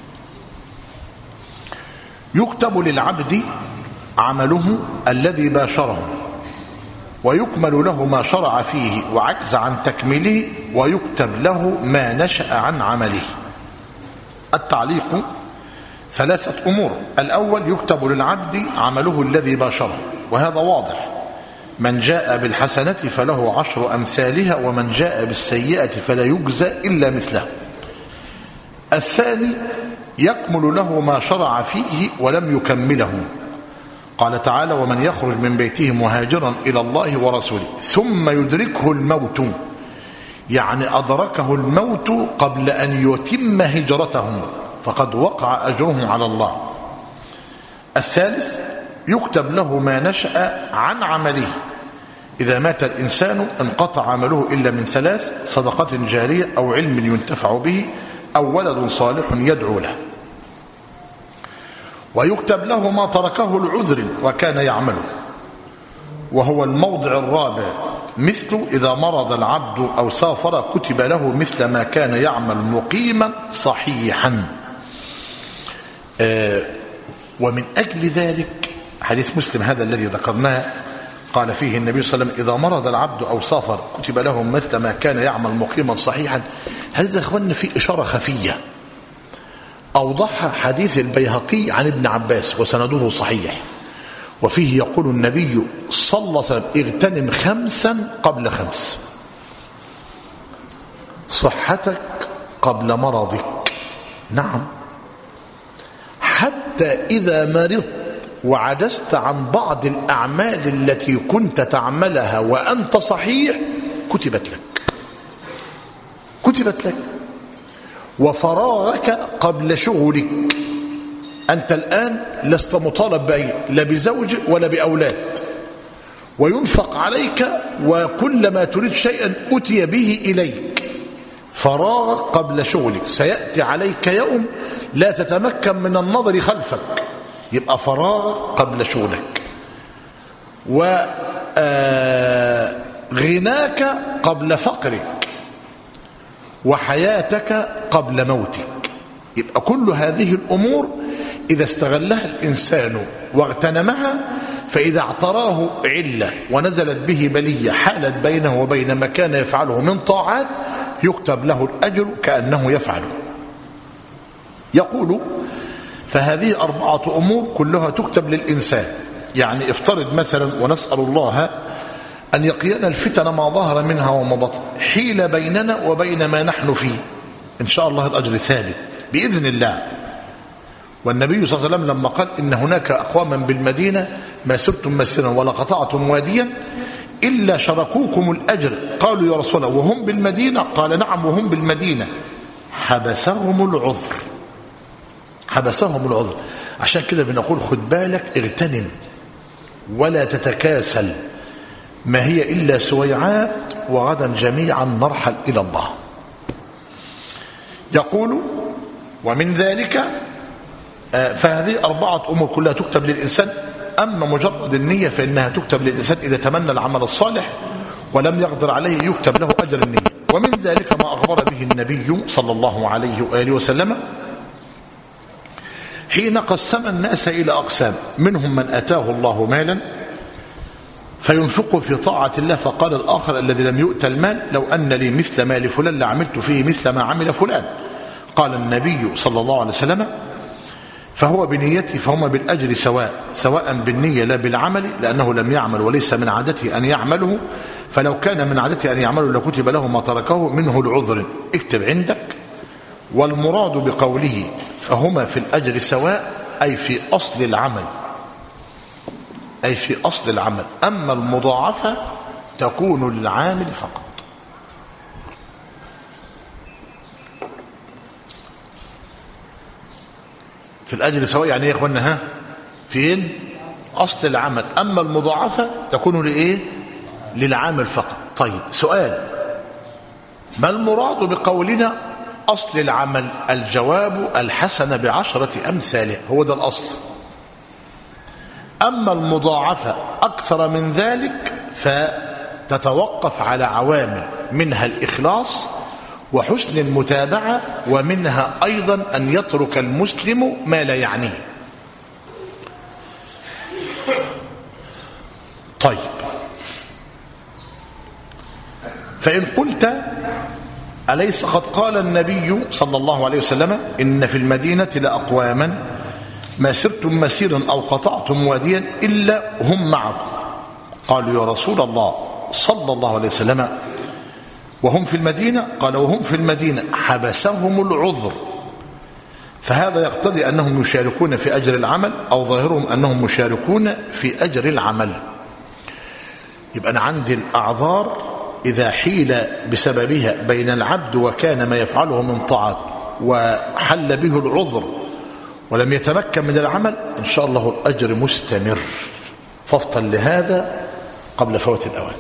يكتب للعبد عمله الذي باشره ويكمل له ما شرع فيه وعجز عن تكميله، ويكتب له ما نشأ عن عمله. التعليق ثلاثة أمور: الأول يكتب للعبد عمله الذي باشره، وهذا واضح، من جاء بالحسنة فله عشر أمثالها ومن جاء بالسيئة فلا يجزى إلا مثله. الثاني يكمل له ما شرع فيه ولم يكمله، قال تعالى: ومن يخرج من بيته مهاجرا إلى الله ورسوله ثم يدركه الموت، يعني أدركه الموت قبل أن يتم هجرته فقد وقع أجره على الله. الثالث يكتب له ما نشأ عن عمله، إذا مات الإنسان انقطع عمله إلا من ثلاث: صدقة جارية أو علم ينتفع به أو ولد صالح يدعو له. ويكتب له ما تركه العذر وكان يعمله، وهو الموضع الرابع، مثل إذا مرض العبد أو سافر كتب له مثل ما كان يعمل مقيما صحيحا. آه ومن أجل ذلك حديث مسلم هذا الذي ذكرناه قال فيه النبي صلى الله عليه وسلم: إذا مرض العبد أو سافر كتب له مثل ما كان يعمل مقيما صحيحا. هذا أخواننا في إشارة خفية أوضحها حديث البيهقي عن ابن عباس وسنده صحيح، وفيه يقول النبي صلى الله عليه وسلم اغتنم خمسا قبل خمس: صحتك قبل مرضك. نعم، حتى إذا مرضت وعجزت عن بعض الأعمال التي كنت تعملها وأنت صحيح كتبت لك كتبت لك وفراغك قبل شغلك. أنت الآن لست مطالب بأي، لا بزوج ولا بأولاد، وينفق عليك، وكل ما تريد شيئا أتي به إليك. فراغ قبل شغلك، سيأتي عليك يوم لا تتمكن من النظر خلفك، يبقى فراغ قبل شغلك. وغناك قبل فقرك، وحياتك قبل موتك. يبقى كل هذه الأمور إذا استغلها الإنسان واغتنمها، فإذا اعتراه علة ونزلت به بلية حالت بينه وبين ما كان يفعله من طاعات، يكتب له الأجر كأنه يفعله. يقول: فهذه أربعة أمور كلها تكتب للإنسان. يعني افترض مثلا، ونسأل الله أن يقينا الفتن ما ظهر منها وما بطن، حيل بيننا وبين ما نحن فيه، إن شاء الله الأجر ثابت بإذن الله. والنبي صلى الله عليه وسلم لما قال إن هناك أقواما بالمدينة ما سرتم مسيرا ولا قطعتم واديا إلا شركوكم الأجر، قالوا يا رسول الله وهم بالمدينة؟ قال نعم وهم بالمدينة، حبسهم العذر حبسهم العذر. عشان كده بنقول خد بالك، اغتنم ولا تتكاسل، ما هي إلا سويعات، وغدا جميعا نرحل إلى الله. يقول: ومن ذلك فهذه أربعة أمور كلها تكتب للإنسان. أما مجرد النية فإنها تكتب للإنسان إذا تمنى العمل الصالح ولم يقدر عليه، يكتب له أجر النية. ومن ذلك ما أخبر به النبي صلى الله عليه وآله وسلم حين قسم الناس إلى أقسام: منهم من أتاه الله مالا فينفقه في طاعة الله، فقال الآخر الذي لم يؤت المال لو أن لي مثل مال فلان لعملت فيه مثل ما عمل فلان. قال النبي صلى الله عليه وسلم: فهو بنيته فهما بالأجر سواء، سواء بالنية لا بالعمل، لأنه لم يعمل وليس من عادته أن يعمله، فلو كان من عادته أن يعمله لكتب له ما تركه منه العذر. اكتب عندك. والمراد بقوله فهما في الأجر سواء أي في أصل العمل، أي في أصل العمل. أما المضاعفة تكون للعامل فقط. في الأجر سواء يعني ايه يا اخوانا؟ ها فين؟ أصل العمل. أما المضاعفة تكون لإيه؟ للعامل فقط. طيب سؤال: ما المراد بقولنا أصل العمل؟ الجواب: الحسنة بعشرة أمثالها، هو ده الأصل. أما المضاعفة أكثر من ذلك فتتوقف على عوامل، منها الإخلاص وحسن المتابعة، ومنها أيضا أن يترك المسلم ما لا يعنيه. طيب، فإن قلت: أليس قد قال النبي صلى الله عليه وسلم إن في المدينة لأقواما ما سرتم مسيرا أو قطعتم واديا إلا هم معكم؟ قالوا يا رسول الله صلى الله عليه وسلم وهم في المدينة؟ قال وهم في المدينة حبسهم العذر. فهذا يقتضي أنهم يشاركون في أجر العمل، أو ظاهرهم أنهم مشاركون في أجر العمل. يبقى أنا عندي الأعذار إذا حيل بسببها بين العبد وكان ما يفعله من طاعات وحل به العذر ولم يتمكن من العمل، إن شاء الله الأجر مستمر. فافطن لهذا قبل فوات الأوان.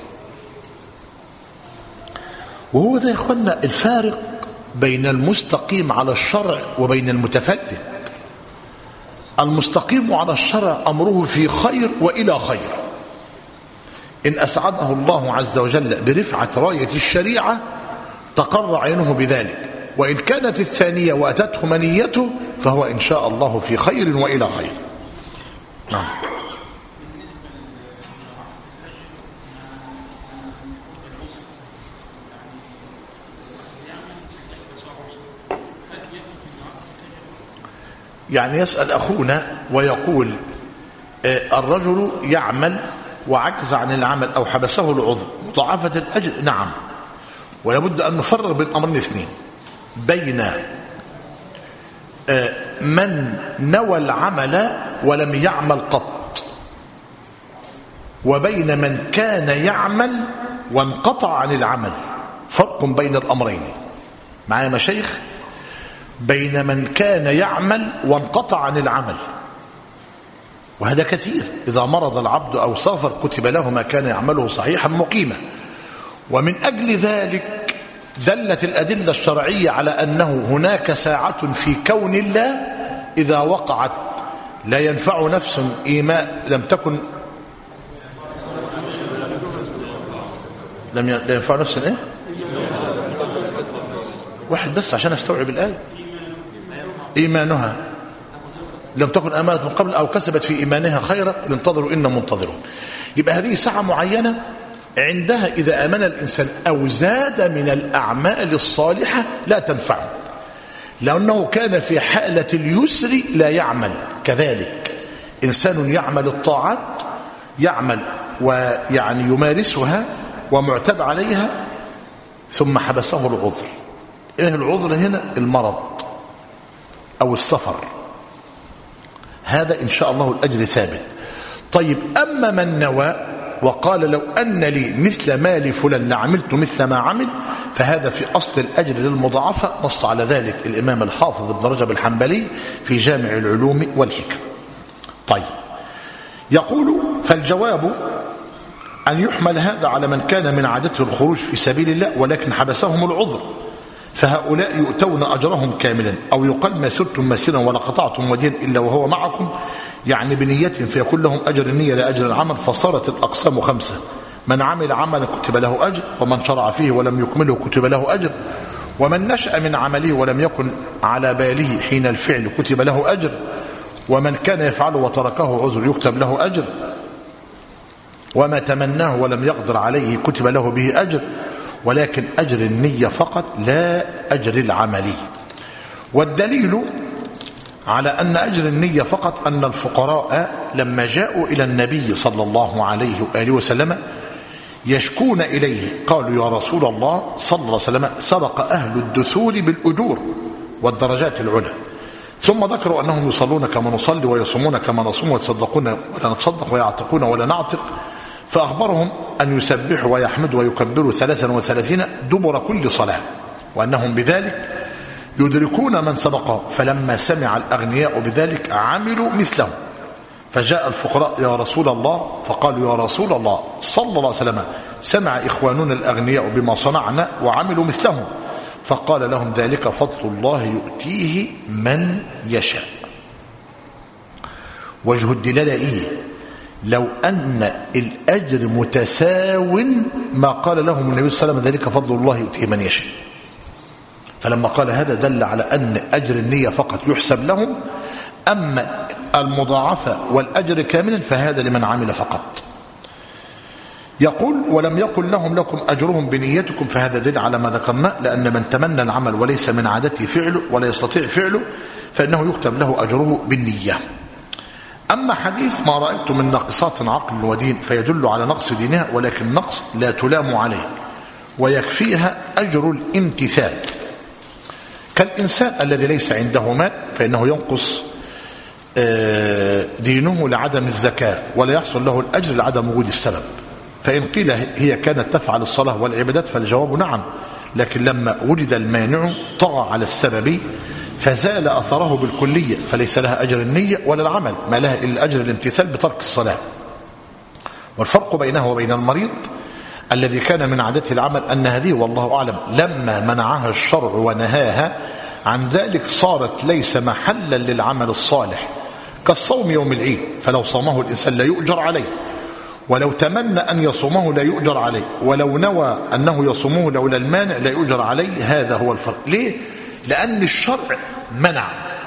وهو ده يا إخوانا الفارق بين المستقيم على الشرع وبين المتفلت. المستقيم على الشرع أمره في خير وإلى خير، إن أسعده الله عز وجل برفعة راية الشريعة تقر عينه بذلك، وإن كانت الثانية وأتته منيته فهو إن شاء الله في خير وإلى خير. نعم. يعني يسأل أخونا ويقول الرجل يعمل وعجز عن العمل أو حبسه العذر مضاعفة الأجر، نعم، ولا بد أن نفرق بين أمرين اثنين، بين من نوى العمل ولم يعمل قط، وبين من كان يعمل وانقطع عن العمل. فرق بين الأمرين معايا مشايخ؟ بين من كان يعمل وانقطع عن العمل، وهذا كثير، إذا مرض العبد أو سافر كتب له ما كان يعمله صحيحا مقيما. ومن أجل ذلك دلت الأدلة الشرعية على أنه هناك ساعة في كون الله إذا وقعت لا ينفع نفس إيمان لم تكن لم ينفع نفس إيه؟ واحد بس عشان استوعب الآية. إيمانها لم تكن آمنت من قبل أو كسبت في إيمانها خيرا انتظروا إنا منتظرون. يبقى هذه ساعة معينة عندها إذا آمن الإنسان أو زاد من الأعمال الصالحة لا تنفعه، لأنه كان في حالة اليسر لا يعمل. كذلك إنسان يعمل الطاعات، يعمل ويعني يمارسها ومعتاد عليها، ثم حبسه العذر. إيه العذر هنا؟ المرض أو السفر، هذا إن شاء الله الأجر ثابت. طيب أما من نوى وقال لو أن لي مثل ما لفلان لعملت مثل ما عمل، فهذا في أصل الأجر للمضاعفة، نص على ذلك الإمام الحافظ ابن رجب الحنبلي في جامع العلوم والحكم. طيب يقول فالجواب أن يحمل هذا على من كان من عادته الخروج في سبيل الله ولكن حبسهم العذر، فهؤلاء يؤتون أجرهم كاملا، أو يقال ما سرتم مسيرا ولا قطعتم وديا إلا وهو معكم، يعني بنية فيكون لهم أجر النية لا أجر العمل. فصارت الأقسام خمسة: من عمل عملا كتب له أجر، ومن شرع فيه ولم يكمله كتب له أجر، ومن نشأ من عمله ولم يكن على باله حين الفعل كتب له أجر، ومن كان يفعله وتركه عذر يكتب له أجر، وما تمناه ولم يقدر عليه كتب له به أجر، ولكن أجر النية فقط لا أجر العمل. والدليل على أن أجر النية فقط أن الفقراء لما جاءوا إلى النبي صلى الله عليه وآله وسلم يشكون إليه قالوا يا رسول الله صلى الله عليه وسلم سبق أهل الدثور بالأجور والدرجات العلى، ثم ذكروا أنهم يصلون كما نصلي ويصومون كما نصوم ويتصدقون ولا نتصدق ويعتقون ولا نعتق، فأخبرهم أن يسبحوا ويحمدوا ويكبروا ثلاثا وثلاثين دبر كل صلاة، وأنهم بذلك يدركون من سبقهم. فلما سمع الأغنياء بذلك عملوا مثلهم، فجاء الفقراء يا رسول الله، فقالوا يا رسول الله صلى الله عليه وسلم سمع إخواننا الأغنياء بما صنعنا وعملوا مثلهم، فقال لهم ذلك فضل الله يؤتيه من يشاء. وجه الدلالة إيه؟ لو أن الأجر متساو ما قال لهم النبي صلى الله عليه وسلم ذلك فضل الله يؤتيه من يشاء. فلما قال هذا دل على أن أجر النية فقط يحسب لهم، أما المضاعفة والأجر كاملا فهذا لمن عمل فقط. يقول ولم يقل لهم لكم أجرهم بنيتكم، فهذا دل على ما ذكرنا، لأن من تمنى العمل وليس من عادته فعله ولا يستطيع فعله فإنه يكتب له أجره بالنية. أما حديث ما رأيت من ناقصات عقل ودين فيدل على نقص دينها، ولكن نقص لا تلام عليه ويكفيها أجر الامتثال، كالإنسان الذي ليس عنده مال فإنه ينقص دينه لعدم الزكاة ولا يحصل له الأجر لعدم وجود السبب. فإن قيل هي كانت تفعل الصلاة والعبادات فالجواب نعم، لكن لما وجد المانع طغى على السبب فزال أثره بالكلية، فليس لها أجر النية ولا العمل، ما لها إلا أجر الامتثال بترك الصلاة. والفرق بينه وبين المريض الذي كان من عادته العمل أن هذه والله أعلم لما منعها الشرع ونهاها عن ذلك صارت ليس محلا للعمل الصالح، كالصوم يوم العيد، فلو صامه الإنسان لا يؤجر عليه، ولو تمنى أن يصومه لا يؤجر عليه، ولو نوى أنه يصومه لولا المانع لا يؤجر عليه. هذا هو الفرق. ليه؟ لأن الشرع منع،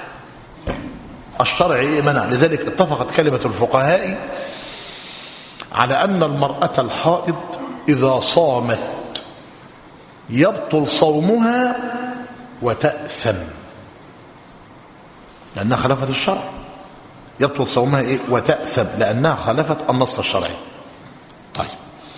الشرع منع. لذلك اتفقت كلمة الفقهاء على أن المرأة الحائض إذا صامت يبطل صومها وتأثم، لأنها خلفت الشرع. يبطل صومها إيه؟ وتأثم لأنها خالفت النص الشرعي. طيب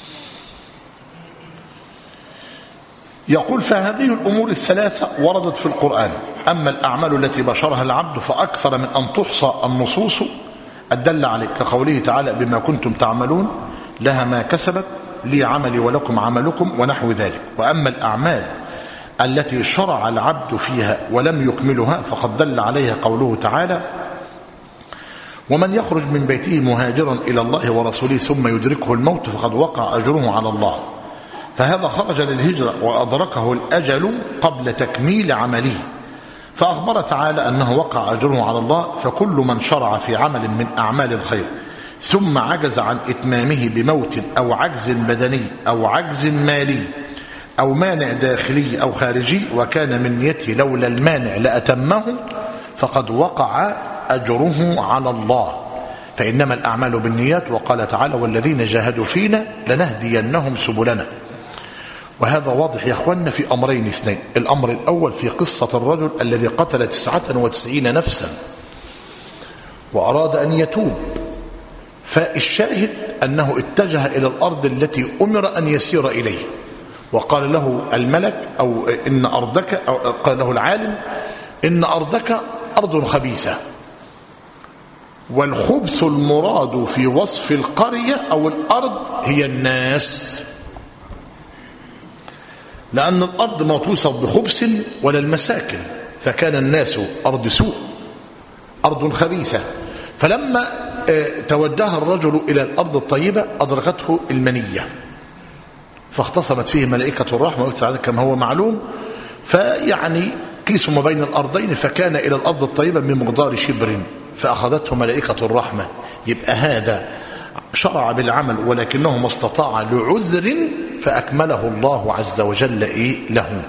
يقول فهذه الأمور الثلاثة وردت في القرآن. أما الأعمال التي بشرها العبد فأكثر من أن تحصى النصوص الدل عليه، كقوله تعالى بما كنتم تعملون لها ما كسبت لي عملي ولكم عملكم ونحو ذلك. وأما الأعمال التي شرع العبد فيها ولم يكملها فقد دل عليها قوله تعالى ومن يخرج من بيته مهاجرا إلى الله ورسوله ثم يدركه الموت فقد وقع أجره على الله، فهذا خرج للهجرة وأدركه الأجل قبل تكميل عمله، فأخبر تعالى أنه وقع أجره على الله. فكل من شرع في عمل من أعمال الخير ثم عجز عن إتمامه بموت أو عجز بدني أو عجز مالي أو مانع داخلي أو خارجي وكان من نيته لولا المانع لأتمه فقد وقع أجره على الله، فإنما الأعمال بالنيات. وقال تعالى والذين جاهدوا فينا لنهدينهم سبلنا. وهذا واضح يا أخوانا في أمرين اثنين. الأمر الأول في قصة الرجل الذي قتل تسعة وتسعين نفسا وأراد أن يتوب، فالشاهد أنه اتجه إلى الأرض التي أمر أن يسير إليه، وقال له الملك أو إن أرضك أو قال له العالم إن أرضك أرض خبيثة، والخبث المراد في وصف القرية أو الأرض هي الناس، لأن الأرض ما توصف بخبث ولا المساكن، فكان الناس أرض سوء أرض خبيثة. فلما توجه الرجل إلى الأرض الطيبة أدركته المنية فاختصمت فيه ملائكة الرحمة كما هو معلوم، فيعني قيسوا ما بين الأرضين فكان إلى الأرض الطيبة من مقدار شبر فأخذته ملائكة الرحمة. يبقى هذا شرع بالعمل ولكنه ما استطاع لعذر فأكمله الله عز وجل إيه له.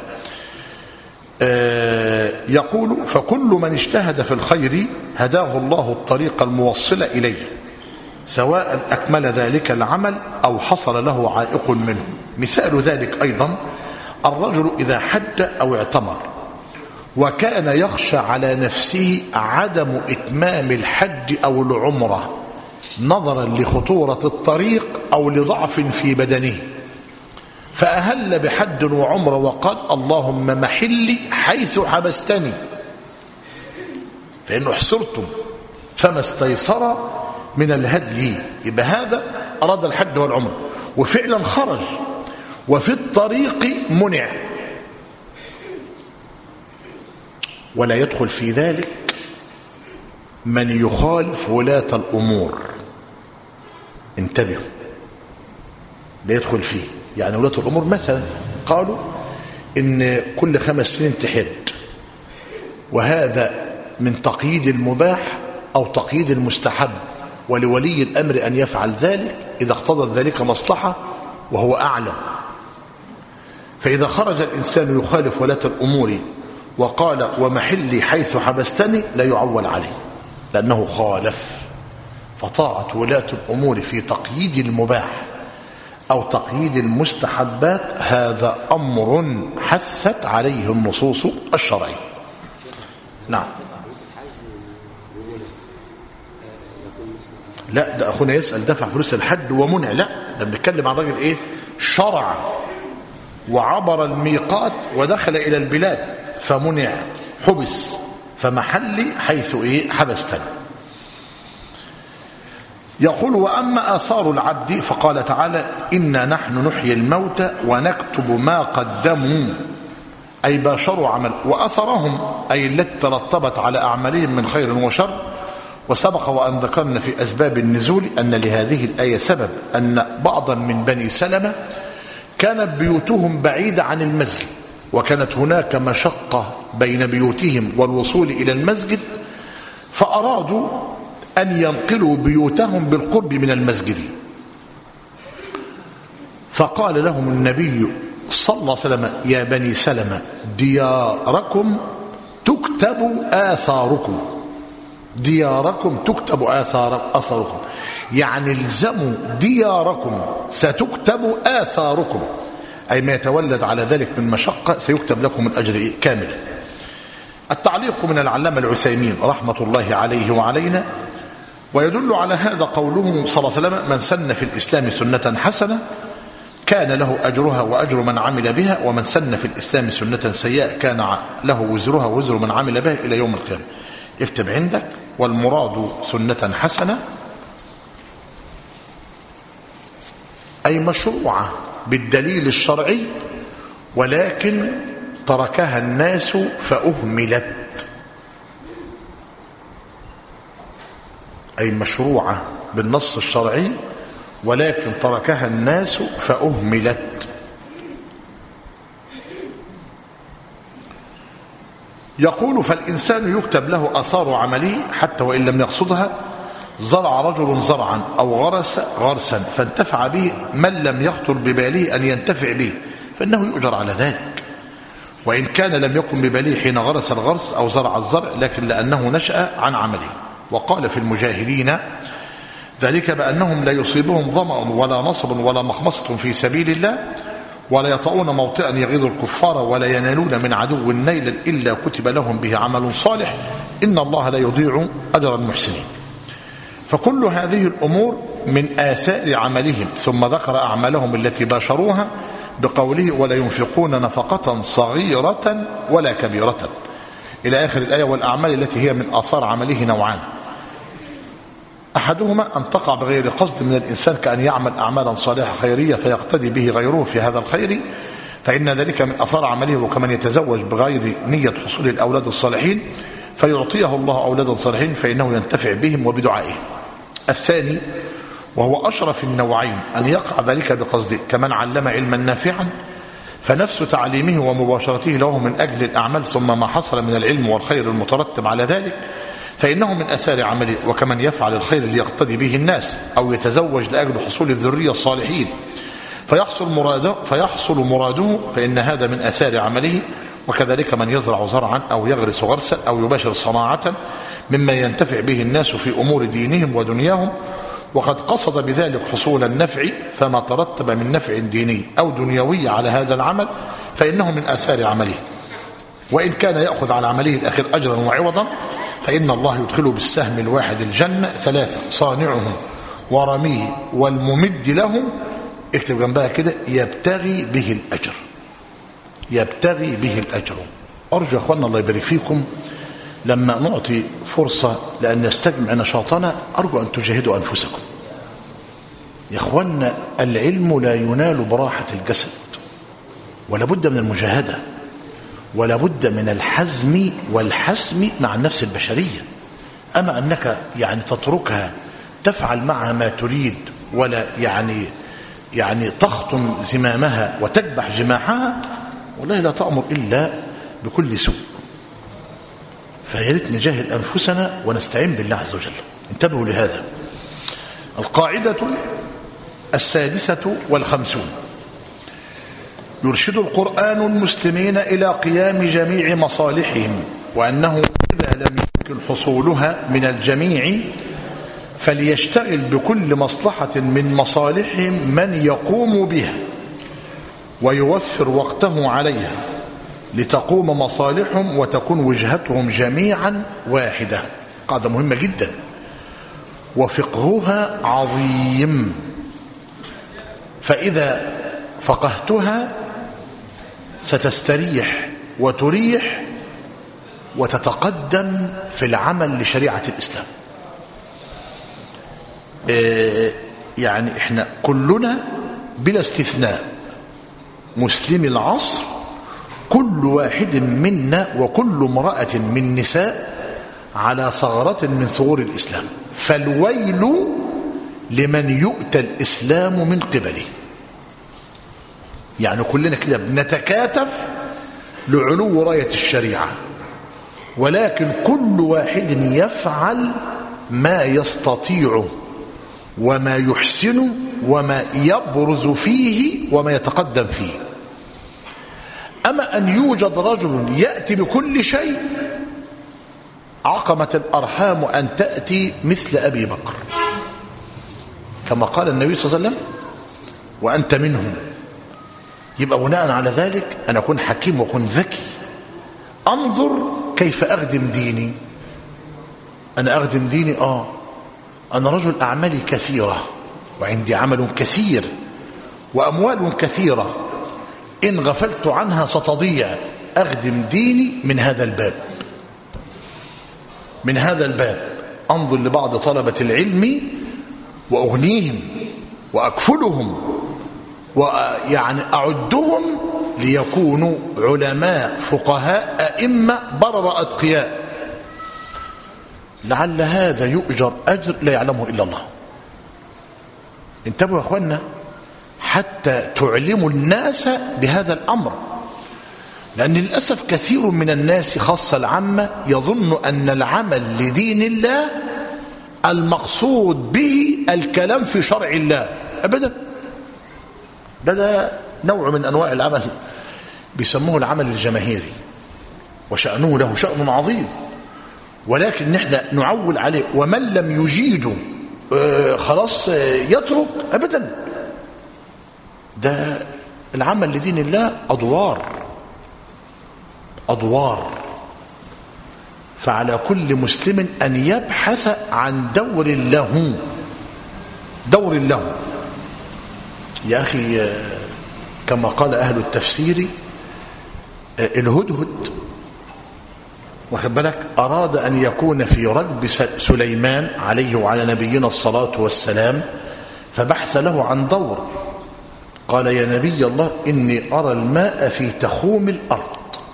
آه يقول فكل من اجتهد في الخير هداه الله الطريق الموصل إليه سواء أكمل ذلك العمل أو حصل له عائق منه. مثال ذلك أيضا الرجل إذا حج أو اعتمر وكان يخشى على نفسه عدم إتمام الحج أو العمرة نظرا لخطورة الطريق أو لضعف في بدنه، فأهل بحج وعمرة وقال اللهم محلي حيث حبستني فإن احصرتم فما استيسر من الهدي. يبقى هذا أراد الحج والعمرة وفعلا خرج وفي الطريق منع، ولا يدخل في ذلك من يخالف ولاة الأمور. انتبهوا، لا يدخل فيه. يعني ولاة الأمور مثلا قالوا إن كل خمس سنين تحج، وهذا من تقييد المباح أو تقييد المستحب، ولولي الأمر أن يفعل ذلك إذا اقتضت ذلك مصلحة وهو أعلم. فإذا خرج الإنسان يخالف ولاة الأمور وقال ومحلي حيث حبستني لا يعول عليه لأنه خالف. فطاعة ولاة الأمور في تقييد المباح أو تقييد المستحبات هذا أمر حثت عليه النصوص الشرعية. نعم. لا ده أخونا يسأل دفع فلوس الحج ومنع، لا ده بنتكلم عن راجل إيه شرع وعبر الميقات ودخل إلى البلاد فمنع حبس فمحلي حيث إيه حبستني. يقول وأما آثار العبد فقال تعالى إنا نحن نحيي الموتى ونكتب ما قدموا أي باشروا عمل وأثرهم أي التي ترتبت على أعمالهم من خير وشر. وسبق وأن ذكرنا في أسباب النزول أن لهذه الآية سبب أن بعضا من بني سلمة كانت بيوتهم بعيدة عن المسجد وكانت هناك مشقة بين بيوتهم والوصول إلى المسجد، فأرادوا أن ينقلوا بيوتهم بالقرب من المسجد، فقال لهم النبي صلى الله عليه وسلم يا بني سلمة دياركم تكتب آثاركم، دياركم تكتب آثار أثركم، يعني الزموا دياركم ستكتب آثاركم، أي ما يتولد على ذلك من مشقة سيكتب لكم الأجر كاملا. التعليق من العلامة العثيمين رحمة الله عليه وعلينا ويدل على هذا قوله صلى الله عليه وسلم: من سن في الإسلام سنة حسنة كان له أجرها وأجر من عمل بها، ومن سن في الإسلام سنة سيئة كان له وزرها ووزر من عمل بها إلى يوم القيامة. اكتب عندك: والمراد سنة حسنة أي مشروعة بالدليل الشرعي ولكن تركها الناس فأهملت، أي مشروعة بالنص الشرعي ولكن تركها الناس فأهملت. يقول: فالإنسان يكتب له آثار عمله حتى وإن لم يقصدها. زرع رجل زرعا أو غرس غرسا فانتفع به من لم يخطر بباله أن ينتفع به فإنه يؤجر على ذلك، وإن كان لم يكن بباله حين غرس الغرس أو زرع الزرع، لكن لأنه نشأ عن عمله. وقال في المجاهدين: ذلك بأنهم لا يصيبهم ظمأ ولا نصب ولا مخمصة في سبيل الله ولا يطؤون موطئا يغيظ الكفار ولا ينالون من عدو نيلا إلا كتب لهم به عمل صالح إن الله لا يضيع أجر المحسنين. فكل هذه الأمور من آثار عملهم، ثم ذكر أعمالهم التي باشروها بقوله: ولا ينفقون نفقة صغيرة ولا كبيرة إلى آخر الآية. والأعمال التي هي من آثار عمله نوعان: أحدهما أن تقع بغير قصد من الإنسان، كأن يعمل أعمالا صالحة خيرية فيقتدي به غيره في هذا الخير، فإن ذلك من آثار عمله. وكمن يتزوج بغير نية حصول الأولاد الصالحين فيعطيه الله أولادا صالحين فإنه ينتفع بهم وبدعائهم. الثاني وهو أشرف النوعين أن يقع ذلك بقصده، كمن علم علما نافعا فنفس تعليمه ومباشرته له من أجل الأعمال ثم ما حصل من العلم والخير المترتب على ذلك فإنه من أثار عمله. وكمن يفعل الخير ليقتدي به الناس أو يتزوج لأجل حصول الذرية الصالحين فيحصل مراده, فيحصل مراده فإن هذا من أثار عمله. وكذلك من يزرع زرعا أو يغرس غرسا أو يباشر صناعة مما ينتفع به الناس في أمور دينهم ودنياهم وقد قصد بذلك حصول النفع، فما ترتب من نفع ديني أو دنيوي على هذا العمل فإنه من آثار عمله. وإن كان يأخذ على عمله الأخير أجرا وعوضا فإن الله يدخله بالسهم الواحد الجنة ثلاثة: صانعه ورميه والممد له، اكتب جنبها كده، يبتغي به الأجر، يبتغي به الأجر. أرجو يا أخوانا الله يبارك فيكم لما نعطي فرصة لأن نستجمع نشاطنا أرجو أن تجاهدوا أنفسكم يا أخوانا. العلم لا ينال براحة الجسد، ولا بد من المجاهدة، ولا بد من الحزم والحسم مع النفس البشرية. أما أنك يعني تتركها تفعل معها ما تريد ولا يعني يعني تخطم زمامها وتكبح جماحها، والله لا تأمر إلا بكل سوء. فياريت نجاهد أنفسنا ونستعين بالله عز وجل. انتبهوا لهذا. القاعدة السادسة والخمسون: يرشد القرآن المسلمين إلى قيام جميع مصالحهم، وأنه إذا لم يمكن حصولها من الجميع فليشتغل بكل مصلحة من مصالحهم من يقوم بها ويوفر وقته عليها لتقوم مصالحهم وتكون وجهتهم جميعا واحدة. قاعدة مهمة جدا، وفقهها عظيم، فإذا فقهتها ستستريح وتريح وتتقدم في العمل لشريعة الإسلام. إيه يعني احنا كلنا بلا استثناء مسلمي العصر، كل واحد منا وكل امرأة من نساء على ثغرة من ثغور الإسلام، فالويل لمن يؤتى الإسلام من قبله. يعني كلنا كده بنتكاتف لعلو راية الشريعة، ولكن كل واحد يفعل ما يستطيع وما يحسن وما يبرز فيه وما يتقدم فيه. أما أن يوجد رجل يأتي بكل شيء، عقمت الأرحام أن تأتي مثل أبي بكر كما قال النبي صلى الله عليه وسلم: وأنت منهم. يبقى بناء على ذلك أنا أكون حكيم وأكون ذكي، أنظر كيف أخدم ديني. أنا أخدم ديني آه أنا رجل أعمالي كثيرة وعندي عمل كثير وأموال كثيرة، إن غفلت عنها ستضيع، أخدم ديني من هذا الباب. من هذا الباب أنظر لبعض طلبة العلم وأغنيهم وأكفلهم ويعني أعدهم ليكونوا علماء فقهاء أئمة برر أتقياء، لعل هذا يؤجر أجر لا يعلمه إلا الله. انتبهوا يا أخوانا حتى تعلموا الناس بهذا الأمر، لأن للأسف كثير من الناس خاصة العامة يظن أن العمل لدين الله المقصود به الكلام في شرع الله. أبدا، ده نوع من أنواع العمل بيسموه العمل الجماهيري، وشأنه له شأن عظيم، ولكن نحن نعول عليه، ومن لم يجيده آه خلاص آه يترك. أبدا، ده العمل لدين الله أدوار أدوار فعلى كل مسلم أن يبحث عن دور له دور له. يا أخي كما قال أهل التفسير الهدهد واخد بالك أراد أن يكون في ركب سليمان عليه وعلى نبينا الصلاة والسلام، فبحث له عن دور، قال يا نبي الله إني أرى الماء في تخوم الأرض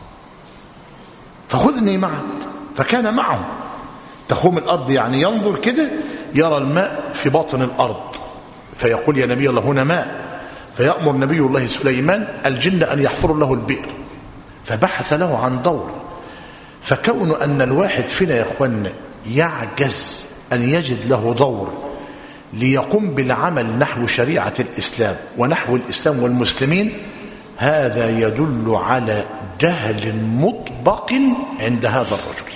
فخذني معك، فكان معه. تخوم الأرض يعني ينظر كده يرى الماء في باطن الأرض، فيقول يا نبي الله هنا ماء، فيأمر نبي الله سليمان الجن أن يحفروا له البئر، فبحث له عن دور. فكون أن الواحد فينا يا أخوانا يعجز أن يجد له دور ليقوم بالعمل نحو شريعة الإسلام ونحو الإسلام والمسلمين، هذا يدل على جهل مطبق عند هذا الرجل.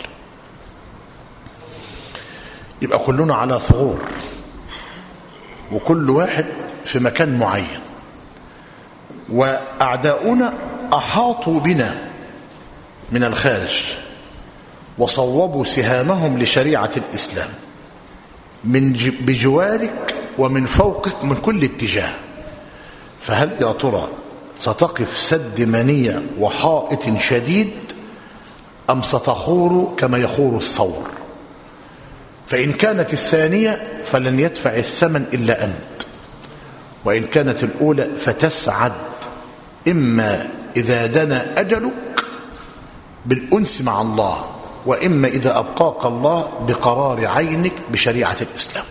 يبقى كلنا على ثغور، وكل واحد في مكان معين، وأعداؤنا أحاطوا بنا من الخارج وصوبوا سهامهم لشريعة الإسلام من بجوارك ومن فوقك من كل اتجاه. فهل يا ترى ستقف سد منيع وحائط شديد أم ستخور كما يخور الثور؟ فإن كانت الثانية فلن يدفع الثمن إلا أنت، وإن كانت الأولى فتسعد إما إذا دنا أجلك بالأنس مع الله، وإما إذا أبقاك الله بقرار عينك بشريعة الإسلام.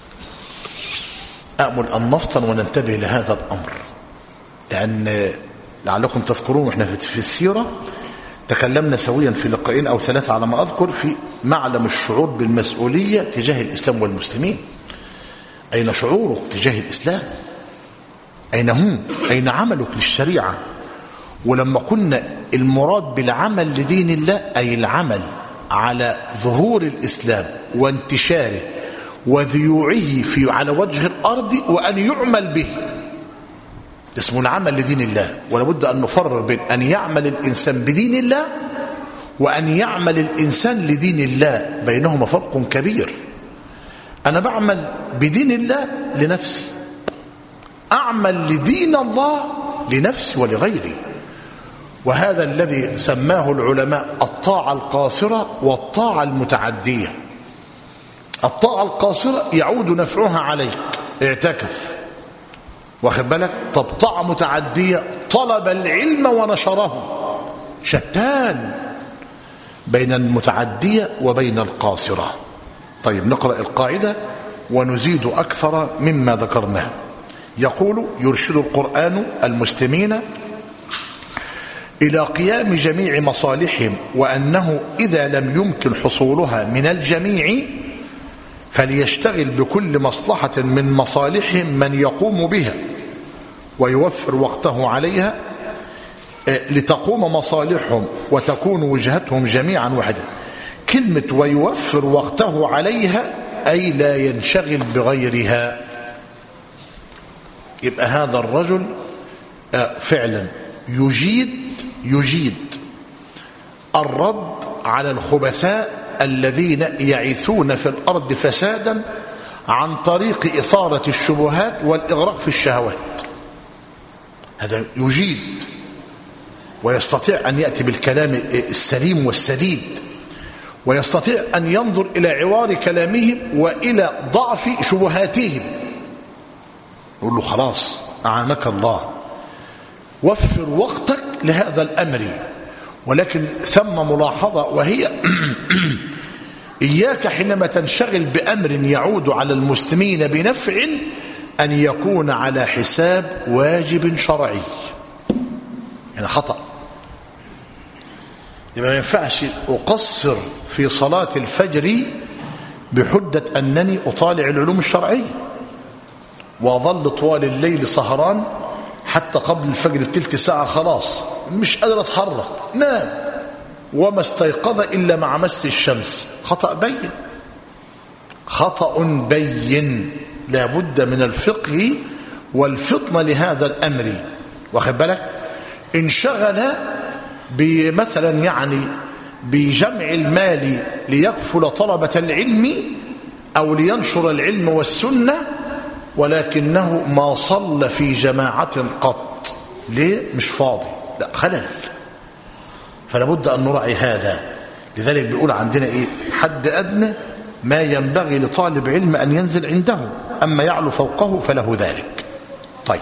أأمل أن نفطن وننتبه لهذا الأمر، لأن لعلكم تذكرون وإحنا في السيرة تكلمنا سويا في لقاءين أو ثلاثة على ما أذكر في معلم الشعور بالمسؤولية تجاه الإسلام والمسلمين. أين شعورك تجاه الإسلام؟ أين هم؟ أين عملك للشريعة؟ ولما قلنا المراد بالعمل لدين الله أي العمل على ظهور الإسلام وانتشاره وذيوعه في على وجه الأرض وأن يعمل به، اسمه العمل لدين الله. ولابد أن نفرق بين أن يعمل الإنسان بدين الله وأن يعمل الإنسان لدين الله، بينهما فرق كبير. أنا بعمل بدين الله لنفسي، أعمل لدين الله لنفسي ولغيري، وهذا الذي سماه العلماء الطاعة القاصرة والطاعة المتعدية. الطاعة القاصرة يعود نفعها عليك، اعتكف واخد بالك. طب طاعة متعدية طلب العلم ونشره، شتان بين المتعدية وبين القاصرة. طيب نقرأ القاعدة ونزيد أكثر مما ذكرناه. يقول يرشد القرآن المسلمين إلى قيام جميع مصالحهم، وأنه إذا لم يمكن حصولها من الجميع فليشتغل بكل مصلحة من مصالحهم من يقوم بها ويوفر وقته عليها لتقوم مصالحهم وتكون وجهتهم جميعا واحدة. كلمة ويوفر وقته عليها أي لا ينشغل بغيرها. يبقى هذا الرجل فعلا يجيد يجيد الرد على الخبثاء الذين يعيثون في الأرض فسادا عن طريق إثارة الشبهات والإغراق في الشهوات. هذا يجيد ويستطيع أن يأتي بالكلام السليم والسديد، ويستطيع أن ينظر إلى عوار كلامهم وإلى ضعف شبهاتهم. يقول له خلاص أعانك الله، وفر وقتك لهذا الأمر. ولكن ثم ملاحظة وهي إياك حينما تنشغل بأمر يعود على المسلمين بنفع أن يكون على حساب واجب شرعي. يعني خطأ. لما ما ينفعش أقصر في صلاة الفجر بحجة أنني أطالع العلوم الشرعية وأظل طوال الليل سهران حتى قبل الفجر بتلت ساعة، خلاص مش قادر أتحرك، نام، وما استيقظ إلا مع مس الشمس. خطأ بين، خطأ بين، لا بد من الفقه والفطنة لهذا الأمر. واخد بالك؟ انشغل بمثلا يعني بجمع المال ليكفل طلبة العلم أو لينشر العلم والسنة، ولكنه ما صلى في جماعة قط. ليه؟ مش فاضي، لا، خلل. فلا بد أن نراعي هذا. لذلك بيقول عندنا إيه؟ حد أدنى ما ينبغي لطالب علم أن ينزل عنده، أما يعلو فوقه فله ذلك. طيب،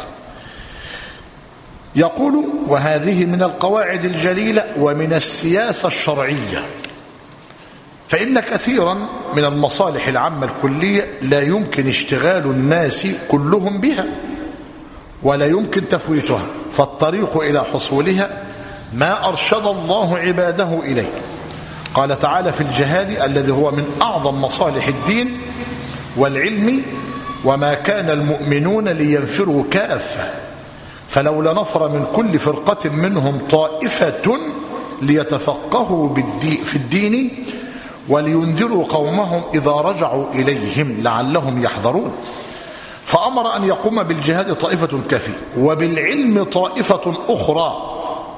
يقول وهذه من القواعد الجليلة ومن السياسة الشرعية، فإن كثيرا من المصالح العامة الكلية لا يمكن اشتغال الناس كلهم بها ولا يمكن تفويتها، فالطريق إلى حصولها ما أرشد الله عباده إليه. قال تعالى في الجهاد الذي هو من أعظم مصالح الدين والعلم: وما كان المؤمنون لينفروا كافة فلولا نفر من كل فرقة منهم طائفة ليتفقهوا في الدين ولينذروا قومهم إذا رجعوا إليهم لعلهم يحذرون. فأمر أن يقوم بالجهاد طائفة كافية وبالعلم طائفة أخرى،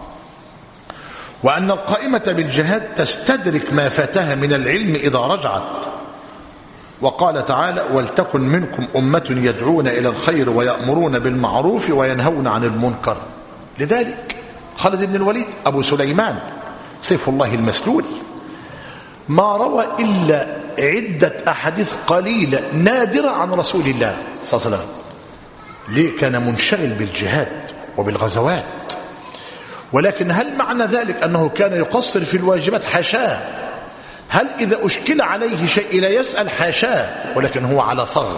وأن القائمة بالجهاد تستدرك ما فاتها من العلم إذا رجعت. وقال تعالى: ولتكن منكم أمة يدعون إلى الخير ويأمرون بالمعروف وينهون عن المنكر. لذلك خالد بن الوليد أبو سليمان سيف الله المسلول ما روى إلا عدة أحاديث قليلة نادرة عن رسول الله صلى الله عليه وسلم. ليه؟ كان منشغل بالجهاد وبالغزوات. ولكن هل معنى ذلك أنه كان يقصر في الواجبات؟ حاشاه. هل إذا أشكل عليه شيء لا يسأل؟ حاشاه. ولكن هو على ثغر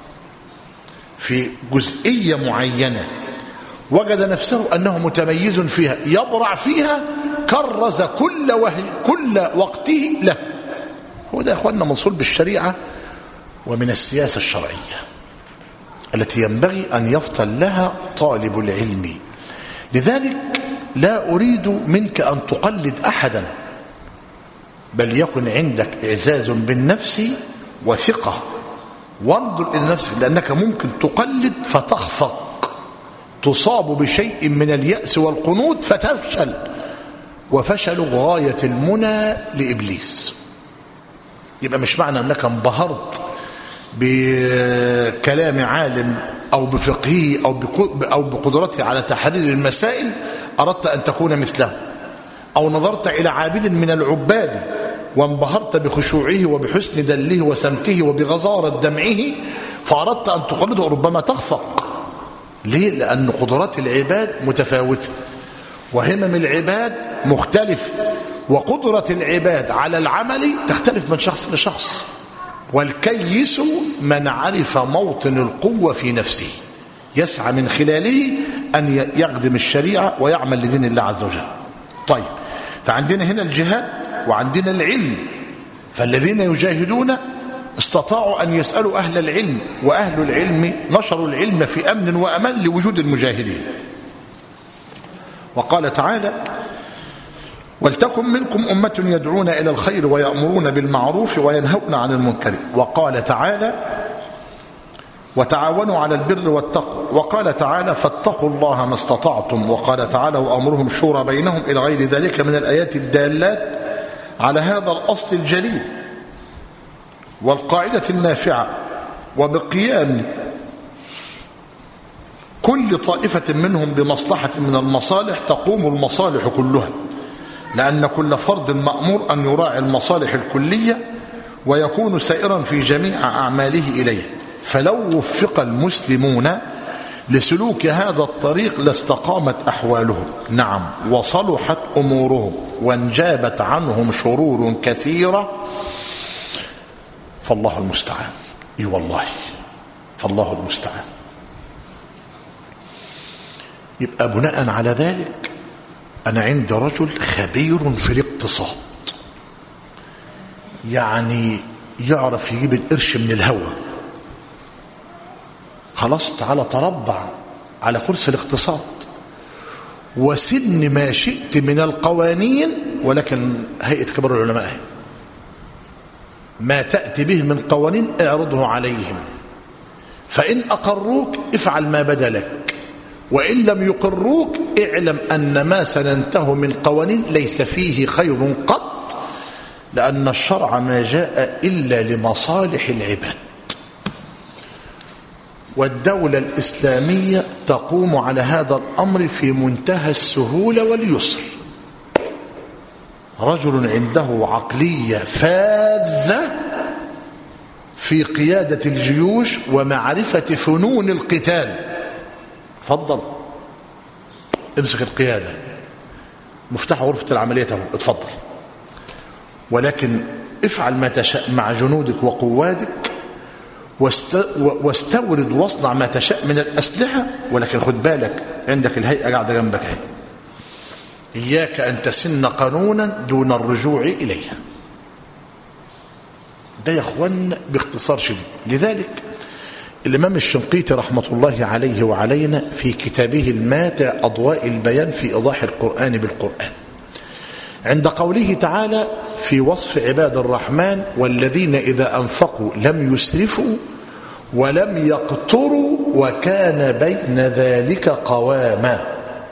في جزئية معينة وجد نفسه أنه متميز فيها يبرع فيها، كرز كل, وهي كل وقته له. هو ده يا أخواننا من صلب الشريعة ومن السياسة الشرعية التي ينبغي أن يفطن لها طالب العلم. لذلك لا أريد منك أن تقلد أحدا، بل يكن عندك إعزاز بالنفس وثقة، وانظر إلى نفسك، لأنك ممكن تقلد فتخفق، تصاب بشيء من اليأس والقنوط فتفشل، وفشل غاية المنى لإبليس. يبقى مش معنى أنك انبهرت بكلام عالم أو بفقهه أو بقدرته على تحرير المسائل أردت أن تكون مثله، أو نظرت إلى عابد من العباد وانبهرت بخشوعه وبحسن دله وسمته وبغزارة دمعه فأردت أن تقلده، ربما تخفق. ليه؟ لأن قدرات العباد متفاوتة وهمم العباد مختلف، وقدرة العباد على العمل تختلف من شخص لشخص. والكيس من عرف موطن القوة في نفسه يسعى من خلاله أن يقدم الشريعة ويعمل لدين الله عز وجل. طيب، فعندنا هنا الجهاد وعندنا العلم، فالذين يجاهدون استطاعوا أن يسألوا أهل العلم، وأهل العلم نشروا العلم في أمن وأمان لوجود المجاهدين. وقال تعالى: ولتكن منكم أمة يدعون إلى الخير ويأمرون بالمعروف وينهون عن المنكر. وقال تعالى: وتعاونوا على البر والتقوى. وقال تعالى: فاتقوا الله ما استطعتم. وقال تعالى: وأمرهم شورى بينهم، إلى غير ذلك من الآيات الدالات على هذا الأصل الجليل. والقاعدة النافعة وبقيام كل طائفة منهم بمصلحة من المصالح تقوم المصالح كلها، لأن كل فرد مأمور أن يراعي المصالح الكلية ويكون سائرا في جميع أعماله إليه. فلو وفق المسلمون لسلوك هذا الطريق لاستقامت أحوالهم، نعم، وصلحت أمورهم وانجابت عنهم شرور كثيرة، فالله المستعان. اي والله فالله المستعان. يبقى بناء على ذلك أنا عندي رجل خبير في الاقتصاد، يعني يعرف يجيب القرش من الهواء، خلاص تعالى تربع على كرسي الاقتصاد وسن ما شئت من القوانين، ولكن هيئة كبار العلماء ما تأتي به من قوانين اعرضه عليهم، فإن أقروك افعل ما بدا لك، وإن لم يقروك اعلم أن ما سننته من قوانين ليس فيه خير قط، لأن الشرع ما جاء إلا لمصالح العباد. والدولة الإسلامية تقوم على هذا الأمر في منتهى السهولة واليسر. رجل عنده عقلية فاذة في قيادة الجيوش ومعرفة فنون القتال. اتفضل امسك القيادة، مفتاح غرفة العملية اهو، اتفضل، ولكن افعل ما تشاء مع جنودك وقوادك، واستورد واصنع ما تشاء من الأسلحة، ولكن خد بالك عندك الهيئة قاعدة جنبك هي. إياك أن تسن قانونا دون الرجوع إليها. ده يا أخوان باختصار شديد. لذلك الإمام الشنقيطي رحمة الله عليه وعلينا في كتابه الماتع أضواء البيان في إيضاح القرآن بالقرآن، عند قوله تعالى في وصف عباد الرحمن: والذين إذا أنفقوا لم يسرفوا ولم يقتروا وكان بين ذلك قواما.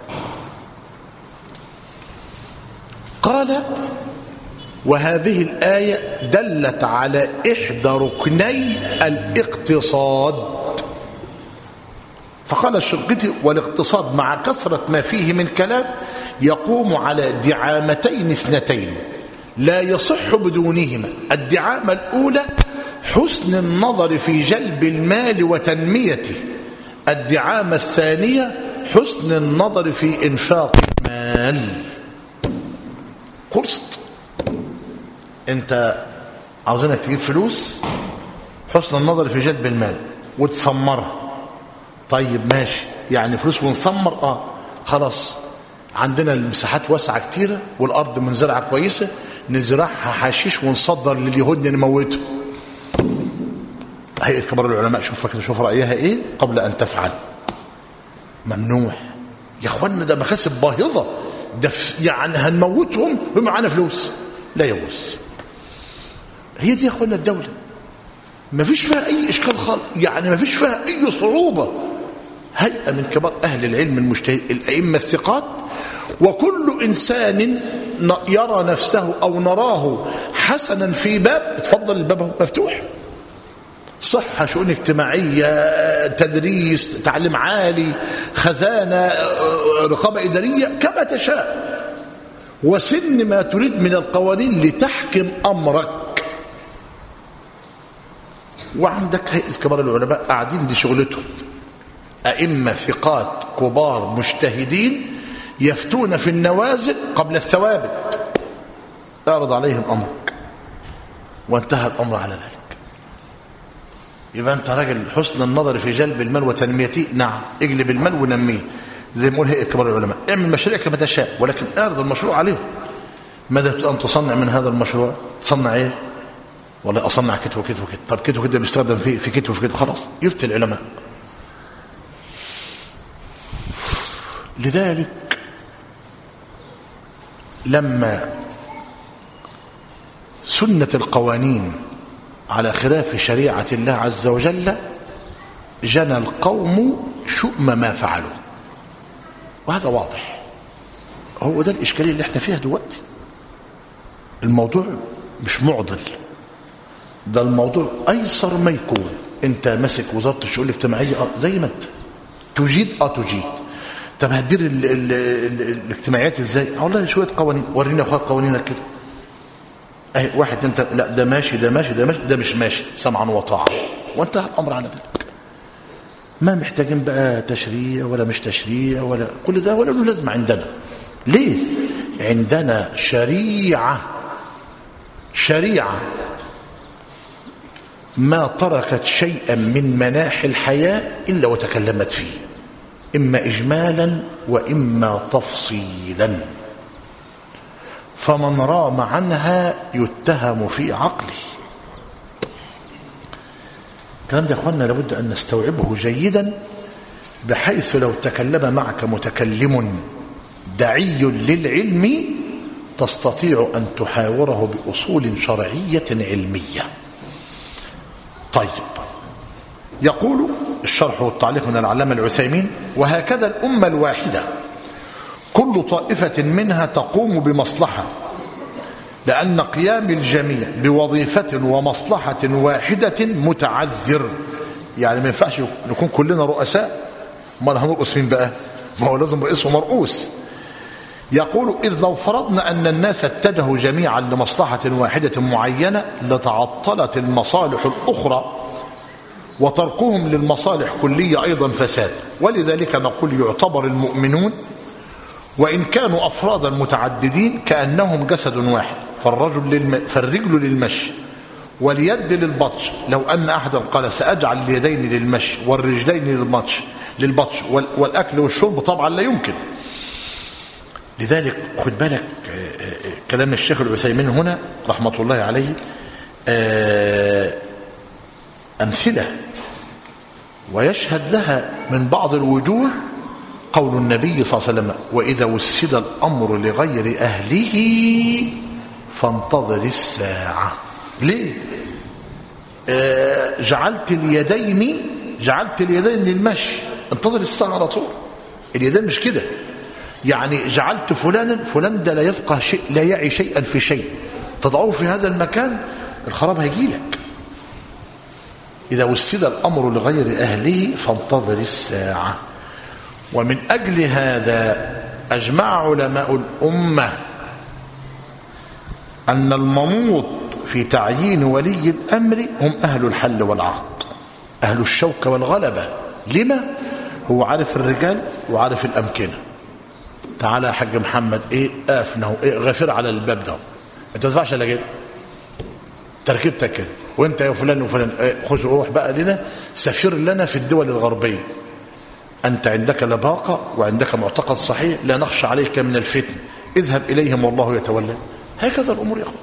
قال: وهذه الآية دلت على إحدى ركني الاقتصاد. فقال الشنقيطي: والاقتصاد مع كثرة ما فيه من كلام يقوم على دعامتين اثنتين لا يصح بدونهما. الدعامة الأولى حسن النظر في جلب المال وتنميته، الدعامة الثانية حسن النظر في إنفاق المال. قرصت انت عاوزينك تجيب فلوس، حسن النظر في جلب المال وتثمرها. طيب ماشي، يعني فلوس ونثمر، اه خلاص، عندنا المساحات واسعة كتيرة والأرض منزرعة كويسة، نزرعها حشيش ونصدر لليهود نموته. هيئة كبار العلماء شوف فكرة شوف رأيها ايه قبل أن تفعل. ممنوع يا اخوانا، ده مكاسب باهظة، ده يعني هنموتهم ومعانا فلوس، لا يجوز. هي دي يا اخوانا الدولة، ما فيش فيها اي اشكال خالص، يعني ما فيش فيها اي صعوبة. هيئة من كبار اهل العلم المجتهد الائمة الثقات، وكل انسان يرى نفسه او نراه حسنا في باب، اتفضل الباب مفتوح، صحة، شؤون اجتماعية، تدريس، تعليم عالي، خزانة، رقابة إدارية، كما تشاء، وسن ما تريد من القوانين لتحكم أمرك. وعندك هيئة كبار العلماء قاعدين دي شغلتهم، أئمة ثقات كبار مجتهدين يفتون في النوازل قبل الثوابت، اعرض عليهم أمرك وانتهى الأمر على ذلك. يبقى أنت راجل حسن النظر في جلب المال وتنميته، نعم، اجلب المال ونميه زي ما يقول هيئة كبار العلماء، اعمل مشاريع كما تشاء، ولكن اعرض المشروع عليهم. ماذا تريد أن تصنع من هذا المشروع؟ تصنع ايه؟ والله أصنع كتف وكتف وكتف. طب كتف وكتف بيستخدم في في كتف وكتف، خلاص يفتي العلماء. لذلك لما سنة القوانين على خلاف شريعة الله عز وجل جنى القوم شؤم ما فعلوا، وهذا واضح. هو ده الإشكالية اللي احنا فيها دلوقتي. الموضوع مش معضل، ده الموضوع أيسر ما يكون. انت ماسك وزاره الشؤون الاجتماعيه، اه زي ما انت تجيد، اه تجيد. طب هتدير ال ال ال الاجتماعيات ازاي؟ والله شويه قوانين، ورينا يا اخويا قوانينك كده. اهي واحد انت لا ده ماشي ده ماشي ده ماشي ده مش ماشي، سمعا وطاعه، وانتهى الامر على ذلك. ما محتاجين بقى تشريع ولا مش تشريع ولا كل ده، ولا له لازمه عندنا. ليه؟ عندنا شريعه شريعه ما تركت شيئا من مناحي الحياه الا وتكلمت فيه، اما اجمالا واما تفصيلا، فمن رام عنها يتهم في عقله. الكلام ده يا اخوانا لابد ان نستوعبه جيدا، بحيث لو تكلم معك متكلم داعي للعلم تستطيع ان تحاوره باصول شرعيه علميه. طيب، يقول الشرح والتعليق من العلامه العثيمين: وهكذا الامه الواحده كل طائفه منها تقوم بمصلحه، لأن قيام الجميع بوظيفة ومصلحة واحدة متعذر. يعني ما ينفعش نكون كلنا رؤساء، ما هنرؤس مين بقى؟ ما هو لازم رئيس ومرؤوس. يقول: إذ لو فرضنا أن الناس اتجهوا جميعا لمصلحة واحدة معينة لتعطلت المصالح الأخرى، وتركهم للمصالح كلية أيضا فساد. ولذلك نقول يعتبر المؤمنون وإن كانوا أفرادا متعددين كأنهم جسد واحد، فالرجل للم... فالرجل للمشي واليد للبطش. لو أن أحدا قال سأجعل اليدين للمشي والرجلين للبطش للبطش وال... والأكل والشرب، طبعا لا يمكن. لذلك خد بالك كلام الشيخ العثيمين هنا رحمة الله عليه أمثلة ويشهد لها من بعض الوجوه قول النبي صلى الله عليه وسلم: وإذا وسد الأمر لغير أهله فانتظر الساعة. ليه؟ آه جعلت اليدين جعلت اليدين للمشي، انتظر الساعة على طول. اليدين مش كده، يعني جعلت فلانا فلان ده لا يفقه شيء، لا يعي شيئا في شيء، تضعوه في هذا المكان الخراب هيجيلك. إذا وسد الأمر لغير أهله فانتظر الساعة. ومن أجل هذا أجمع علماء الأمة أن المنوط في تعيين ولي الأمر هم أهل الحل والعقد، أهل الشوكة والغلبة. لما؟ هو عارف الرجال وعارف الأمكنة. تعالى يا حاج محمد، إيه قافنا إيه غفير على الباب ده، أنت ما تدفعش إلا كده، تركيبتك كده، وأنت يا فلان وفلان إيه خش روح بقى لنا سفير لنا في الدول الغربية. أنت عندك لباقة وعندك معتقد صحيح، لا نخشى عليك من الفتن، اذهب إليهم والله يتولى. هكذا الأمور يا أخوان.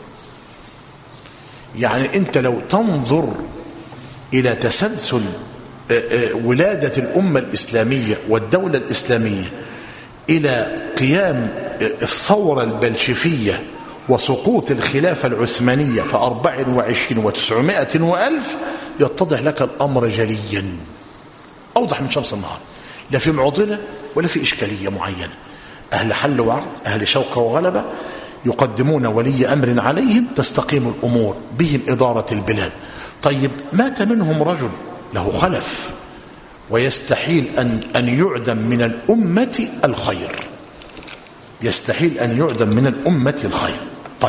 يعني أنت لو تنظر إلى تسلسل ولادة الأمة الإسلامية والدولة الإسلامية إلى قيام الثورة البلشفية وسقوط الخلافة العثمانية في أربع وعشرين وتسعمائة وألف، يتضح لك الأمر جليا أوضح من شمس النهار، لا في معضلة ولا في إشكالية معينة. أهل حل وعقد، أهل شوكة وغلبة، يقدمون ولي أمر عليهم تستقيم الأمور، بهم إدارة البلاد. طيب، مات منهم رجل له خلف، ويستحيل أن, أن يعدم من الأمة الخير، يستحيل أن يعدم من الأمة الخير. طيب،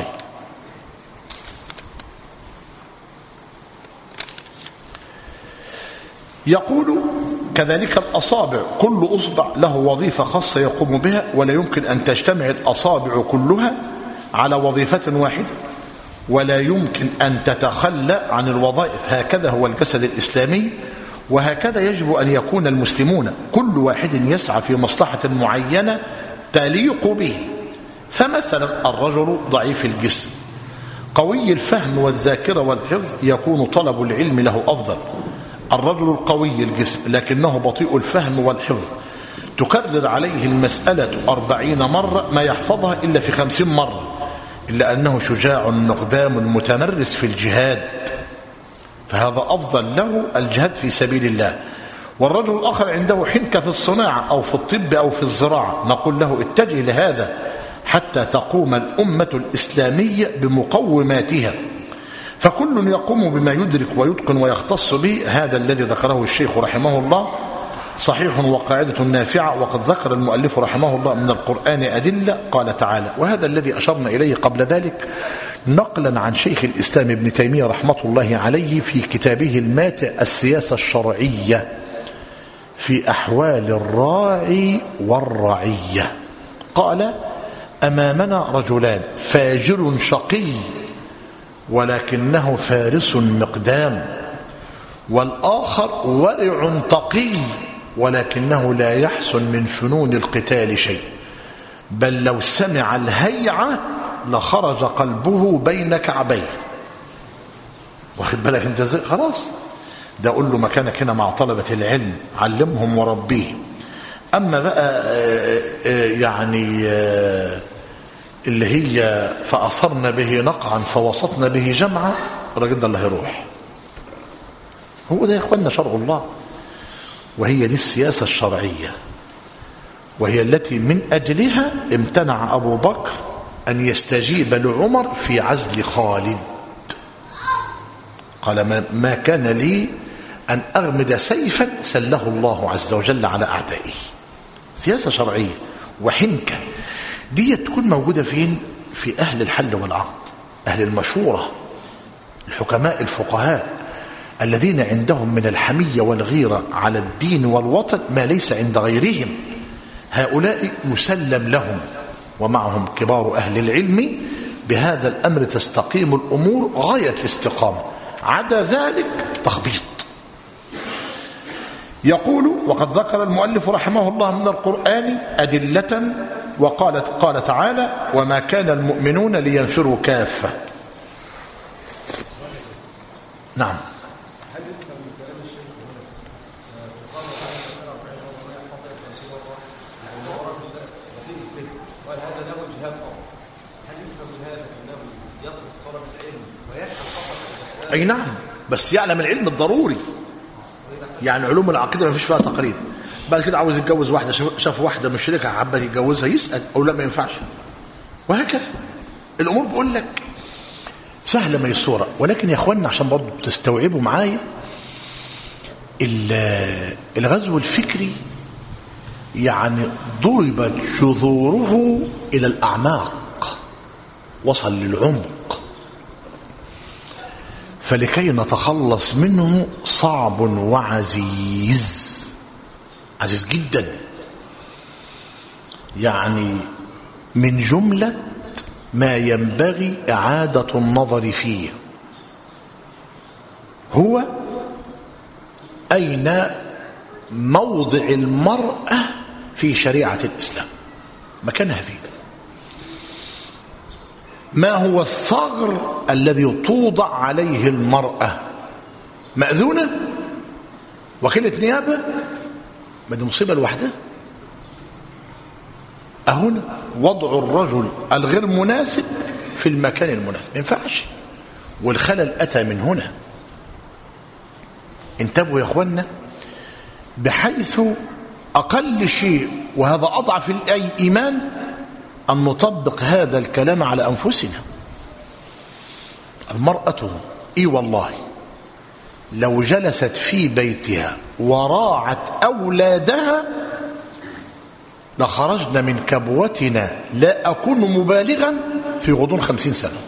يقول: كذلك الأصابع، كل أصبع له وظيفة خاصة يقوم بها، ولا يمكن أن تجتمع الأصابع كلها على وظيفة واحدة، ولا يمكن أن تتخلى عن الوظائف. هكذا هو الجسد الإسلامي، وهكذا يجب أن يكون المسلمون، كل واحد يسعى في مصلحة معينة تليق به. فمثلا الرجل ضعيف الجسم قوي الفهم والذاكرة والحفظ، يكون طلب العلم له أفضل. الرجل القوي الجسم لكنه بطيء الفهم والحفظ، تكرر عليه المسألة أربعين مرة ما يحفظها إلا في خمسين مرة، إلا أنه شجاع نقدام متمرس في الجهاد، فهذا أفضل له الجهاد في سبيل الله. والرجل الآخر عنده حنكة في الصناعة أو في الطب أو في الزراعة، نقول له اتجه لهذا حتى تقوم الأمة الإسلامية بمقوماتها. فكل يقوم بما يدرك ويتقن ويختص به. هذا الذي ذكره الشيخ رحمه الله صحيح وقاعدة نافعة. وقد ذكر المؤلف رحمه الله من القرآن أدلة. قال تعالى، وهذا الذي أشرنا إليه قبل ذلك نقلا عن شيخ الإسلام ابن تيمية رحمة الله عليه في كتابه الماتع السياسة الشرعية في أحوال الراعي والرعية. قال: أمامنا رجلان، فاجر شقي ولكنه فارس مقدام، والآخر ورع تقي ولكنه لا يحسن من فنون القتال شيء، بل لو سمع الهيعة لخرج قلبه بين كعبيه. واخد بالك انت ازاي؟ خلاص، ده قول له مكانك هنا مع طلبة العلم، علمهم وربيهم. أما بقى يعني اللي هي فأثرنا به نقعا فوسطنا به جمعا، الراجل ده اللي هيروح. هو ده يا اخوانا شرع الله، وهي دي السياسة الشرعية، وهي التي من أجلها امتنع أبو بكر أن يستجيب لعمر في عزل خالد. قال: ما كان لي أن أغمد سيفا سله الله عز وجل على أعدائه. سياسة شرعية وحنكة دي تكون موجودة فين؟ في أهل الحل والعقد، أهل المشورة، الحكماء الفقهاء الذين عندهم من الحمية والغيرة على الدين والوطن ما ليس عند غيرهم. هؤلاء يسلم لهم، ومعهم كبار أهل العلم. بهذا الأمر تستقيم الأمور غاية الاستقامة، عدا ذلك تخبيط. يقول: وقد ذكر المؤلف رحمه الله من القرآن أدلة. وقالت قال تعالى: وما كان المؤمنون لينفروا كافة. نعم. أي نعم، بس يعلم العلم الضروري. يعني علوم العقيدة ما فيش فيها تقليد. بعد كده عاوز يتجوز واحدة، شاف واحدة مشركة حابة يتجوزها، يسأل أو لا ما ينفعش، وهكذا. الأمور بقول لك سهلة ميسورة. ولكن يا أخوانا عشان برضو تستوعبوا معايا، الغزو الفكري يعني ضربت جذوره إلى الأعماق، وصل للعمق، فلكي نتخلص منه صعب وعزيز، عزيز جدا. يعني من جملة ما ينبغي إعادة النظر فيه هو أين موضع المرأة في شريعة الإسلام، مكانها فيه. ما هو الثغر الذي توضع عليه المرأة؟ مأذونة؟ وكيلة نيابة؟ ما دي مصيبة لوحدها. أهنا وضع الرجل الغير مناسب في المكان المناسب ما ينفعش، والخلل أتى من هنا. انتبهوا يا أخوانا، بحيث أقل شيء، وهذا أضعف الإيمان، أن نطبق هذا الكلام على أنفسنا. المرأة إي والله لو جلست في بيتها وراعت أولادها لخرجنا من كبوتنا، لا أكون مبالغا، في غضون خمسين سنة.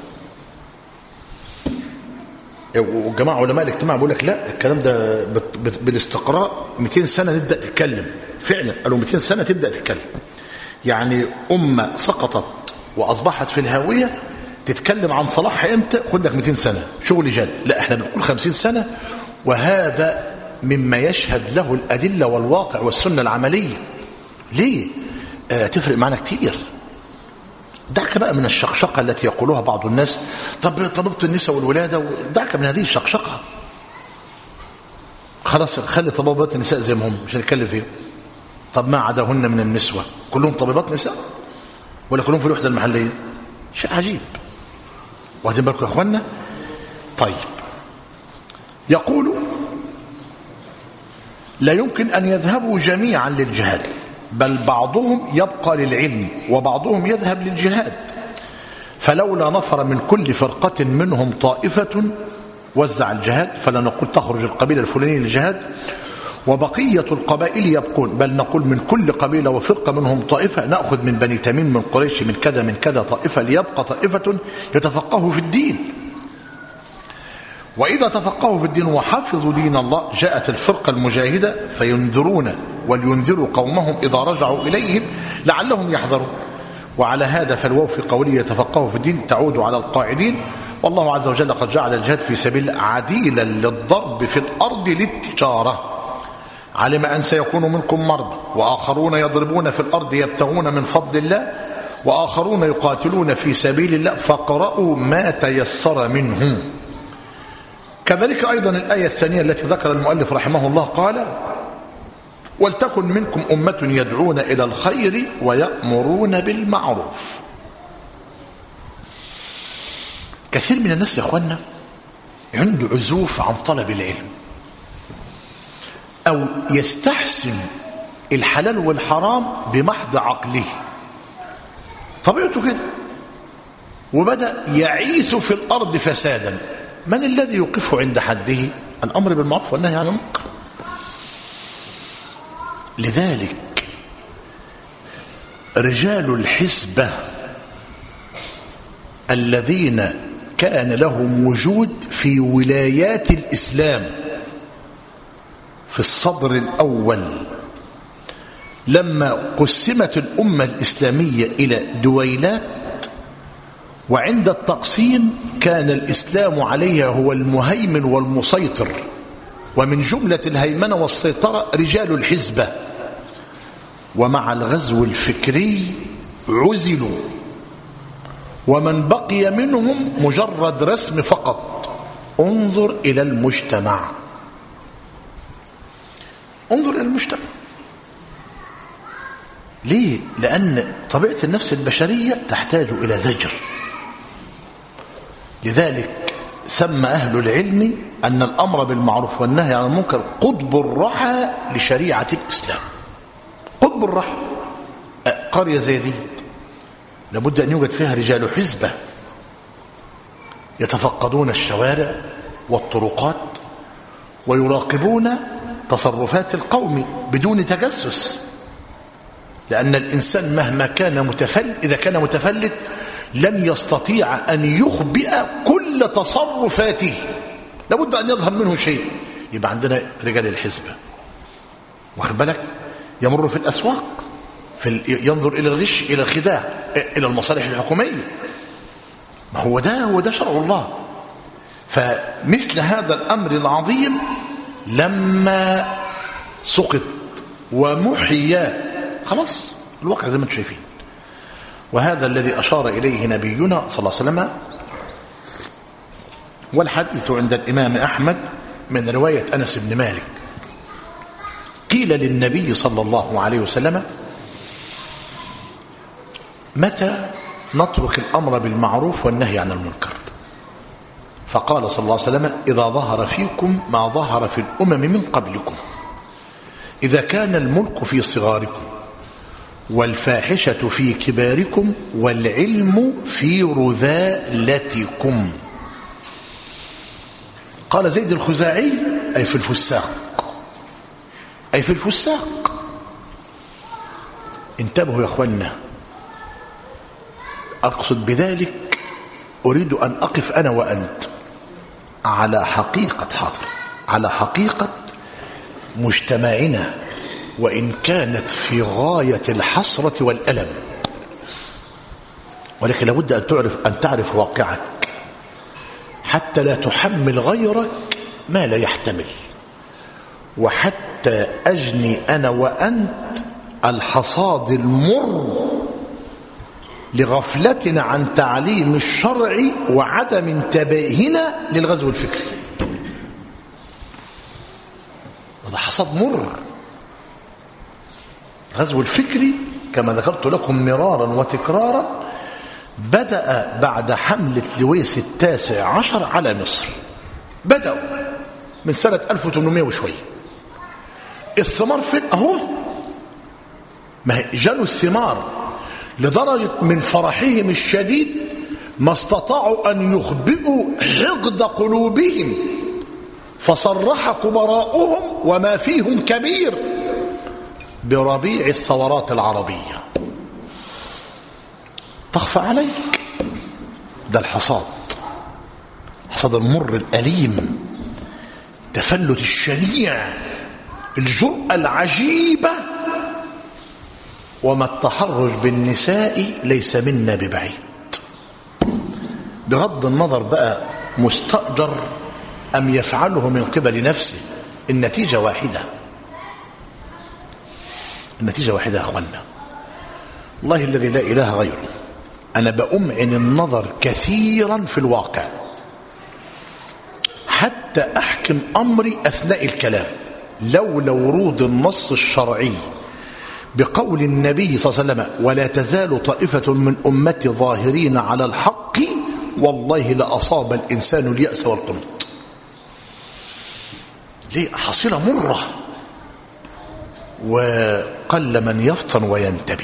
وجماعة علماء الاجتماع بيقول لك لا، الكلام ده بالاستقراء مئتين سنة نبدأ تتكلم. فعلا قالوا مئتين سنة تبدأ تتكلم. يعني أمة سقطت وأصبحت في الهاوية تتكلم عن صلاحها امتى؟ خد لك مئتين سنة شغل جد. لا، احنا بنقول خمسين سنة، وهذا مما يشهد له الأدلة والواقع والسنة العملية. ليه؟ آه تفرق معنا كتير. دعك بقى من الشقشقة التي يقولوها بعض الناس، طب طبيبة النساء والولادة، دعك من هذه الشقشقة. خلاص خلي طبيبات النساء زي ما هم، مش هنتكلم فيهم. طب ما عداهن من النسوة كلهم طبيبات نساء ولا كلهم في الوحدة المحلية؟ شيء عجيب. واخدين بالكم يا اخوانا؟ طيب، يقول لا يمكن أن يذهبوا جميعا للجهاد، بل بعضهم يبقى للعلم وبعضهم يذهب للجهاد. فلولا نفر من كل فرقة منهم طائفة وزع الجهاد، فلا نقول تخرج القبيلة الفلانية للجهاد وبقية القبائل يبقون، بل نقول من كل قبيلة وفرقة منهم طائفة، نأخذ من بني تميم من قريش من كذا من كذا طائفة ليبقى طائفة يتفقهوا في الدين. وإذا تفقهوا في الدين وحفظوا دين الله جاءت الفرقة المجاهدة فينذرون ولينذروا قومهم إذا رجعوا إليهم لعلهم يحذرون. وعلى هذا فالواو في قوله يتفقهوا في الدين تعود على القاعدين. والله عز وجل قد جعل الجهاد في سبيل عديلا للضرب في الأرض للتجارة. علم أن سيكون منكم مرضى وآخرون يضربون في الأرض يبتغون من فضل الله وآخرون يقاتلون في سبيل الله فاقرؤوا ما تيسر منه. كذلك أيضا الآية الثانية التي ذكر المؤلف رحمه الله قال ولتكن منكم أمة يدعون إلى الخير ويأمرون بالمعروف. كثير من الناس يا أخوانا عنده عزوف عن طلب العلم أو يستحسن الحلال والحرام بمحض عقله، طبيعته كده، وبدأ يعيث في الأرض فسادا. من الذي يوقفه عند حده؟ الأمر بالمعروف والنهي عن المنكر. لذلك رجال الحسبة الذين كان لهم وجود في ولايات الإسلام في الصدر الأول لما قسمت الأمة الإسلامية إلى دويلات، وعند التقسيم كان الإسلام عليها هو المهيمن والمسيطر، ومن جملة الهيمنة والسيطرة رجال الحزبة. ومع الغزو الفكري عزلوا، ومن بقي منهم مجرد رسم فقط. انظر إلى المجتمع، انظر إلى المجتمع. ليه؟ لأن طبيعة النفس البشرية تحتاج إلى زجر. لذلك سمى أهل العلم أن الأمر بالمعروف والنهي عن المنكر قطب الرحى لشريعة الإسلام. قطب الرحى. قرية زي دي لابد أن يوجد فيها رجال حزبة يتفقدون الشوارع والطرقات ويراقبون تصرفات القوم بدون تجسس، لأن الإنسان مهما كان متفلت إذا كان متفلت لن يستطيع أن يخبئ كل تصرفاته، لابد أن يظهر منه شيء. يبقى عندنا رجال الحزبة، واخد بالك، يمر في الأسواق، في ينظر إلى الغش، إلى الخداع، إلى المصالح الحكومية. ما هو ده هو ده شرع الله. فمثل هذا الأمر العظيم لما سقط ومحيا خلاص الواقع زي ما انتم شايفين. وهذا الذي أشار إليه نبينا صلى الله عليه وسلم، والحديث عند الإمام أحمد من رواية أنس بن مالك. قيل للنبي صلى الله عليه وسلم متى نترك الأمر بالمعروف والنهي عن المنكر؟ فقال صلى الله عليه وسلم إذا ظهر فيكم ما ظهر في الأمم من قبلكم، إذا كان الملك في صغاركم والفاحشة في كباركم والعلم في رذالتكم. قال زيد الخزاعي أي في الفساق، أي في الفساق. انتبهوا يا أخوانا، أقصد بذلك أريد أن أقف أنا وأنت على حقيقة حاضر، على حقيقة مجتمعنا، وإن كانت في غاية الحسرة والألم، ولكن لابد أن تعرف أن تعرف واقعك حتى لا تحمل غيرك ما لا يحتمل، وحتى أجني أنا وأنت الحصاد المر لغفلتنا عن تعليم الشرع وعدم انتباهنا للغزو الفكري. هذا حصاد مر. الغزو الفكري كما ذكرت لكم مرارا وتكرارا بدأ بعد حملة لويس التاسع عشر على مصر، بدأوا من سنة ألف وثمانمائة وشوية. الثمار فين؟ أهو، ما جالوا الثمار لدرجة من فرحهم الشديد ما استطاعوا أن يخبئوا حقد قلوبهم، فصرح كبراؤهم وما فيهم كبير بربيع الثورات العربية. تخفى عليك ده الحصاد، حصاد المر الأليم، تفلت الشنيع، الجرأة العجيبة. وما التحرش بالنساء ليس منا ببعيد، بغض النظر بقى مستأجر أم يفعله من قبل نفسه، النتيجة واحدة، النتيجة واحدة يا أخوانا. الله الذي لا إله غيره، أنا بأمعن النظر كثيرا في الواقع حتى أحكم أمري أثناء الكلام، لولا ورود النص الشرعي بقول النبي صلى الله عليه وسلم ولا تزال طائفة من أمتي ظاهرين على الحق، والله لأصاب الإنسان اليأس والقنوط. ليه؟ حصيلة مرة، وقل من يفطن وينتبه.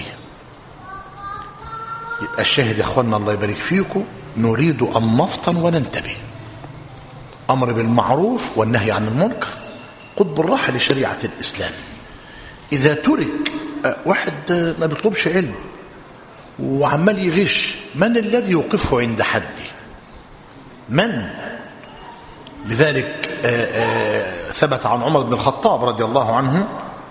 يبقى الشاهد يا اخوانا الله يبارك فيكم، نريد أن نفطن وننتبه. أمر بالمعروف والنهي عن المنكر قطب الراحة لشريعة الإسلام. إذا ترك واحد ما بيطلبش علم وعمال يغش، من الذي يوقفه عند حده؟ من؟ لذلك ثبت عن عمر بن الخطاب رضي الله عنه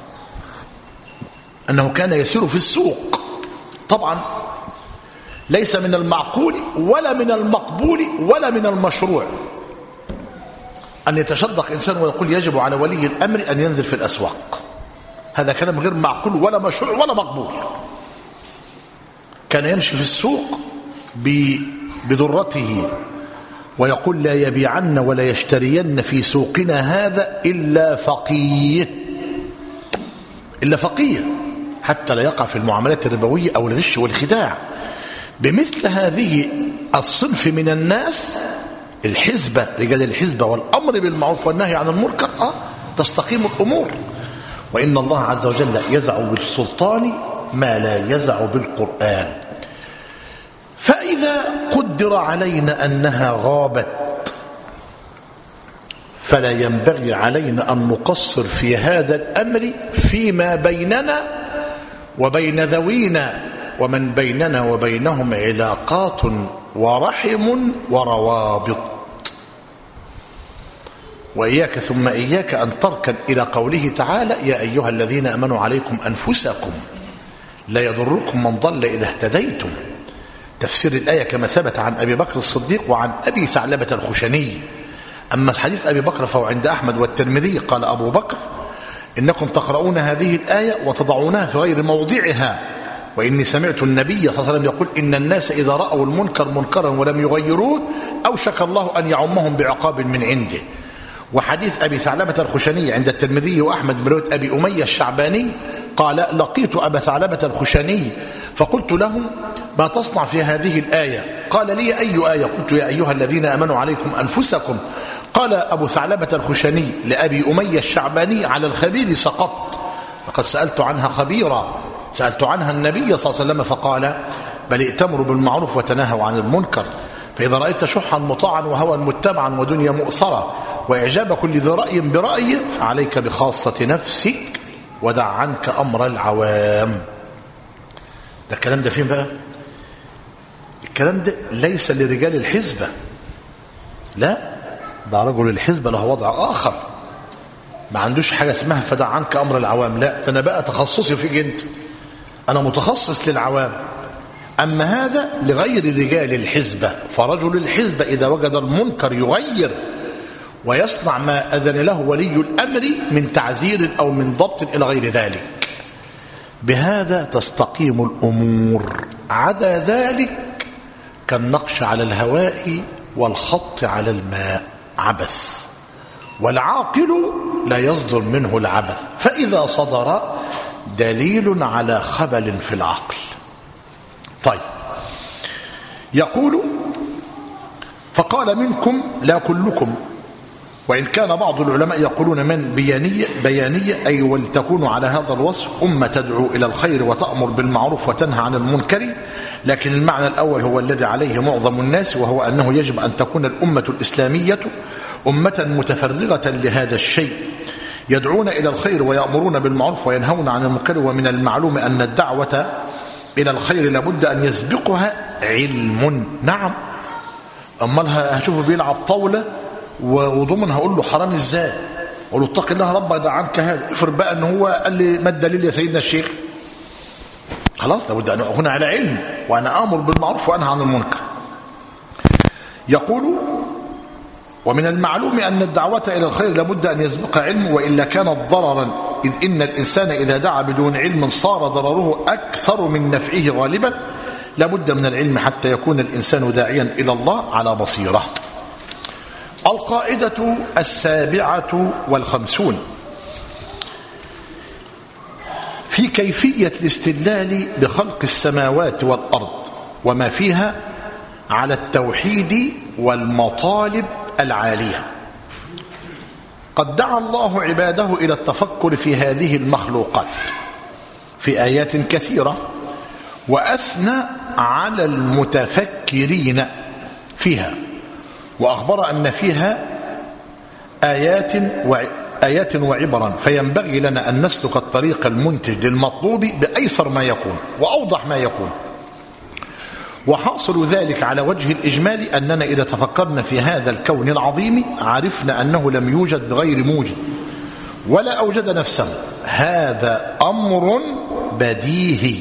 أنه كان يسير في السوق. طبعا ليس من المعقول ولا من المقبول ولا من المشروع أن يتشدق إنسان ويقول يجب على ولي الأمر أن ينزل في الأسواق. هذا كلام غير معقول ولا مشروع ولا مقبول. كان يمشي في السوق بدرته ويقول لا يبيعن ولا يشترين في سوقنا هذا إلا فقيه، إلا فقيه، حتى لا يقع في المعاملات الربوية أو الغش والخداع. بمثل هذه الصنف من الناس الحزبة، رجال الحزبة والأمر بالمعروف والنهي عن المنكر آه تستقيم الأمور. وإن الله عز وجل يزع بالسلطان ما لا يزع بالقرآن. فإذا قدر علينا أنها غابت فلا ينبغي علينا أن نقصر في هذا الأمر فيما بيننا وبين ذوينا ومن بيننا وبينهم علاقات ورحم وروابط. وإياك ثم إياك أن تركن إلى قوله تعالى يا أيها الذين أمنوا عليكم أنفسكم لا يضركم من ضل إذا اهتديتم. تفسير الآية كما ثبت عن أبي بكر الصديق وعن أبي ثعلبة الخشني. أما حديث أبي بكر فهو عند أحمد والترمذي. قال أبو بكر إنكم تقرؤون هذه الآية وتضعونها في غير موضعها، وإني سمعت النبي صلى الله عليه وسلم يقول إن الناس إذا رأوا المنكر منكرا ولم يغيروه أوشك الله أن يعمهم بعقاب من عنده. وحديث أبي ثعلبة الخشني عند الترمذي وأحمد برواية أبي أمية الشعباني قال لقيت أبا ثعلبة الخشني فقلت له ما تصنع في هذه الآية؟ قال لي أي آية؟ قلت يا أيها الذين آمنوا عليكم أنفسكم. قال أبو ثعلبة الخشني لأبي أمية الشعباني على الخبير سقطت، لقد سألت عنها خبيرا، سألت عنها النبي صلى الله عليه وسلم فقال بل ائتمروا بالمعروف وتناهوا عن المنكر، فإذا رأيت شحا مطاعا وهوى متبعا ودنيا مؤثرة وإعجاب كل ذي رأي برأي فعليك بخاصة نفسك ودع عنك أمر العوام. ده الكلام ده فين بقى؟ الكلام ده ليس لرجال الحزبة، لا، ده رجل الحزبة له وضع آخر، ما عندوش حاجة اسمها فدع عنك أمر العوام. لا، أنا بقى تخصصي فيك أنت، أنا متخصص للعوام. أما هذا لغير رجال الحزبة، فرجل الحزبة إذا وجد المنكر يغير ويصنع ما أذن له ولي الأمر من تعزير أو من ضبط إلى غير ذلك. بهذا تستقيم الأمور. عدا ذلك كالنقش على الهواء والخط على الماء عبث، والعاقل لا يصدر منه العبث، فإذا صدر دليل على خبل في العقل. طيب، يقول فقال منكم لا كلكم وإن كان بعض العلماء يقولون من بيانية, بيانية أي ولتكون على هذا الوصف أمة تدعو إلى الخير وتأمر بالمعروف وتنهى عن المنكر، لكن المعنى الأول هو الذي عليه معظم الناس، وهو أنه يجب أن تكون الأمة الإسلامية أمة متفرغة لهذا الشيء، يدعون إلى الخير ويأمرون بالمعروف وينهون عن المنكر. ومن المعلوم أن الدعوة إلى الخير لابد أن يسبقها علم. نعم، أما هشوفه بيلعب طاولة وضمن هقول له حرام ازاي؟ اقول له اتق الله ربك دع عنك هذا. افرض بقى ان هو قال لي ما الدليل يا سيدنا الشيخ؟ خلاص لابد ان اكون على علم وانا امر بالمعروف وانهى عن المنكر. يقول ومن المعلوم ان الدعوه الى الخير لابد ان يسبق علم، والا كانت ضررا، اذ ان الانسان اذا دعا بدون علم صار ضرره اكثر من نفعه غالبا. لابد من العلم حتى يكون الانسان داعيا الى الله على بصيره. القاعدة السابعة والخمسون في كيفية الاستدلال بخلق السماوات والأرض وما فيها على التوحيد والمطالب العالية. قد دعا الله عباده إلى التفكر في هذه المخلوقات في آيات كثيرة، وأثنى على المتفكرين فيها، وأخبر أن فيها آيات آيات وعبرا، فينبغي لنا أن نسلك الطريق المنتج للمطلوب بأيسر ما يكون وأوضح ما يكون. وحاصل ذلك على وجه الإجمال أننا إذا تفكرنا في هذا الكون العظيم عرفنا أنه لم يوجد بغير موجد ولا أوجد نفسه. هذا أمر بديهي.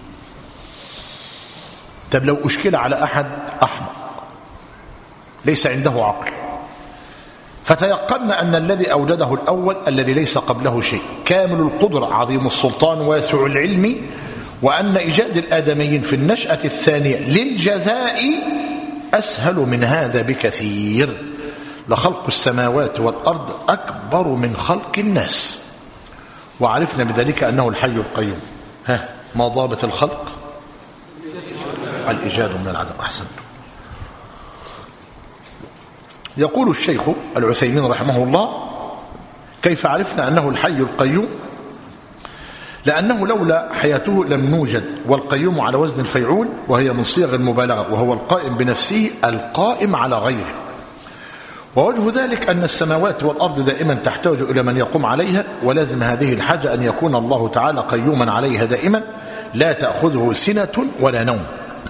طب لو أشكل على أحد أحمق ليس عنده عقل، فتيقنا أن الذي أوجده الأول الذي ليس قبله شيء، كامل القدرة عظيم السلطان واسع العلم، وأن إيجاد الآدميين في النشأة الثانية للجزاء أسهل من هذا بكثير. لخلق السماوات والأرض أكبر من خلق الناس، وعرفنا بذلك أنه الحي القيوم. ها ما ضابط الخلق؟ الإيجاد من العدم. أحسن. يقول الشيخ العثيمين رحمه الله: كيف عرفنا أنه الحي القيوم؟ لأنه لولا حياته لم نوجد، والقيوم على وزن الفيعول وهي من صيغ المبالغة، وهو القائم بنفسه القائم على غيره. ووجه ذلك أن السماوات والأرض دائما تحتاج إلى من يقوم عليها، ولازم هذه الحاجة أن يكون الله تعالى قيوما عليها دائما لا تأخذه سنة ولا نوم.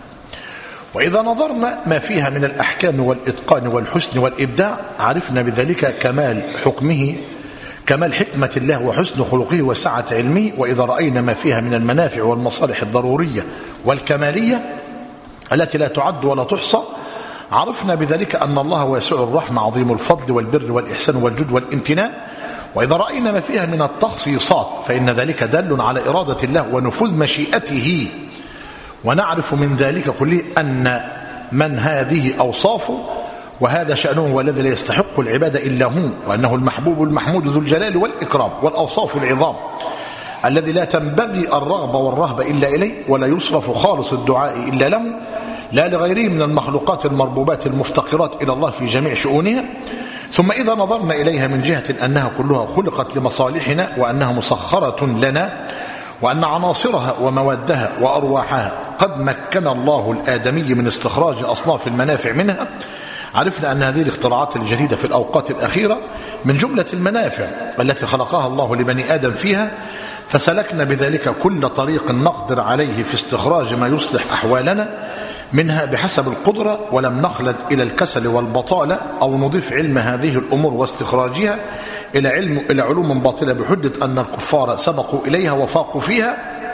وإذا نظرنا ما فيها من الأحكام والإتقان والحسن والإبداع عرفنا بذلك كمال حكمه، كمال حكمة الله وحسن خلقه وسعة علمه. وإذا رأينا ما فيها من المنافع والمصالح الضرورية والكمالية التي لا تعد ولا تحصى عرفنا بذلك أن الله واسع الرحمة عظيم الفضل والبر والإحسان والجود والامتنان. وإذا رأينا ما فيها من التخصيصات فإن ذلك دل على إرادة الله ونفوذ مشيئته. ونعرف من ذلك كله أن من هذه أوصافه وهذا شأنه والذي لا يستحق العبادة إلا هو، وأنه المحبوب المحمود ذو الجلال والإكرام والأوصاف العظام الذي لا تنبغي الرغبة والرهبة إلا إليه، ولا يصرف خالص الدعاء إلا له، لا لغيره من المخلوقات المربوبات المفتقرات إلى الله في جميع شؤونها. ثم إذا نظرنا إليها من جهة أنها كلها خلقت لمصالحنا، وأنها مسخرة لنا، وأن عناصرها وموادها وأرواحها قد مكن الله الآدمي من استخراج أصناف المنافع منها، عرفنا أن هذه الاختراعات الجديدة في الأوقات الأخيرة من جملة المنافع التي خلقها الله لبني آدم فيها، فسلكنا بذلك كل طريق نقدر عليه في استخراج ما يصلح أحوالنا منها بحسب القدرة، ولم نخلد إلى الكسل والبطالة أو نضيف علم هذه الأمور واستخراجها إلى علم إلى علوم باطلة بحجة أن الكفار سبقوا إليها وفاقوا فيها،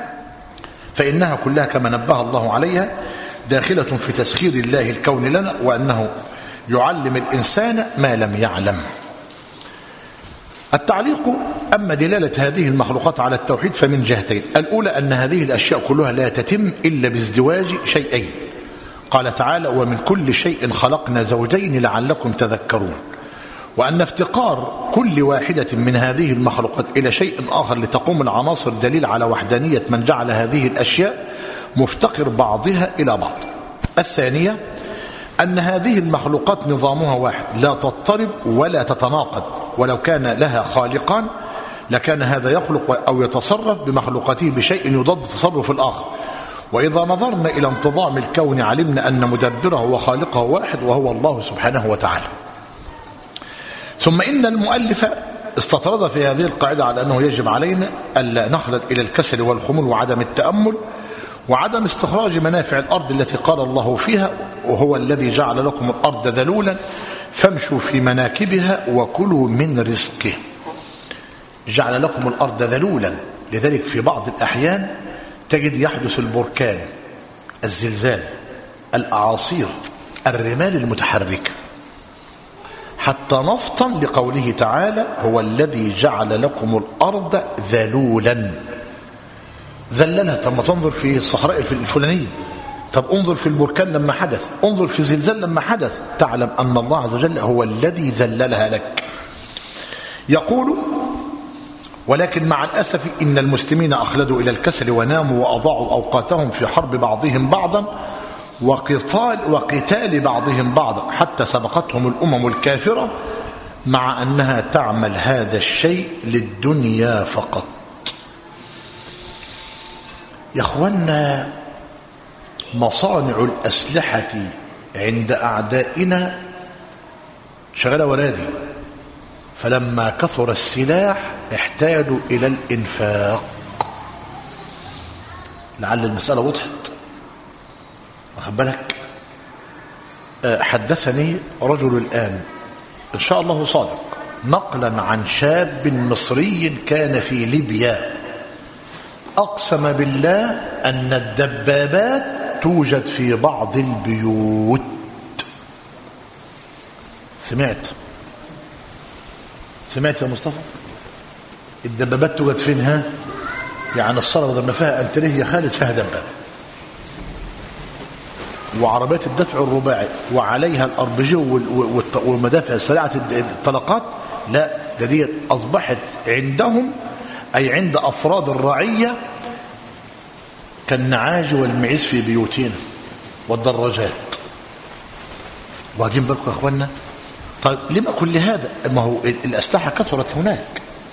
فإنها كلها كما نبه الله عليها داخلة في تسخير الله الكون لنا، وأنه يعلم الإنسان ما لم يعلم. التعليق: أما دلالة هذه المخلوقات على التوحيد فمن جهتين. الأولى أن هذه الأشياء كلها لا تتم إلا بازدواج شيئين. قال تعالى: ومن كل شيء خلقنا زوجين لعلكم تذكرون. وأن افتقار كل واحدة من هذه المخلوقات إلى شيء آخر لتقوم العناصر دليل على وحدانية من جعل هذه الأشياء مفتقر بعضها إلى بعض. الثانية أن هذه المخلوقات نظامها واحد، لا تضطرب ولا تتناقض، ولو كان لها خالقان لكان هذا يخلق أو يتصرف بمخلوقاته بشيء يضاد تصرف الآخر. وإذا نظرنا إلى انتظام الكون علمنا أن مدبره وخالقه واحد وهو الله سبحانه وتعالى. ثم إن المؤلف استطرد في هذه القاعدة على أنه يجب علينا ألا نخلد إلى الكسل والخمول وعدم التأمل وعدم استخراج منافع الأرض التي قال الله فيها وهو الذي جعل لكم الأرض ذلولا فامشوا في مناكبها وكلوا من رزقه. جعل لكم الأرض ذلولا، لذلك في بعض الأحيان تجد يحدث البركان، الزلزال، الأعاصير، الرمال المتحركة، حتى نفطا لقوله تعالى هو الذي جعل لكم الأرض ذلولا. ذللها. طب ما تنظر في الصحراء الفلانية، طب انظر في البركان لما حدث، انظر في زلزال لما حدث، تعلم أن الله عز وجل هو الذي ذللها لك. يقول ولكن مع الأسف إن المسلمين أخلدوا إلى الكسل وناموا وأضاعوا أوقاتهم في حرب بعضهم بعضا وقتال, وقتال بعضهم بعضا حتى سبقتهم الأمم الكافرة مع أنها تعمل هذا الشيء للدنيا فقط. يا أخوانا، مصانع الأسلحة عند أعدائنا شغالة ورادي، فلما كثر السلاح احتاجوا إلى الإنفاق. لعل المسألة وضحت. واخد بالك؟ حدثني رجل الآن إن شاء الله صادق نقلا عن شاب مصري كان في ليبيا أقسم بالله أن الدبابات توجد في بعض البيوت. سمعت سمعت يا مصطفى؟ الدبابات توجد فين؟ ها يعني الصلاة بدل ما فيها أنتريه يا خالد فيها دبابة، وعربيات الدفع الرباعي وعليها الأربجي والمدافع السريعة الطلقات. لا، ده دي أصبحت عندهم أي عند أفراد الرعية كالنعاج والمعيز في بيوتنا والدراجات. واخدين بالكم يا أخوانا؟ طيب لما كل هذا؟ ما هو الأسلحة كثرت هناك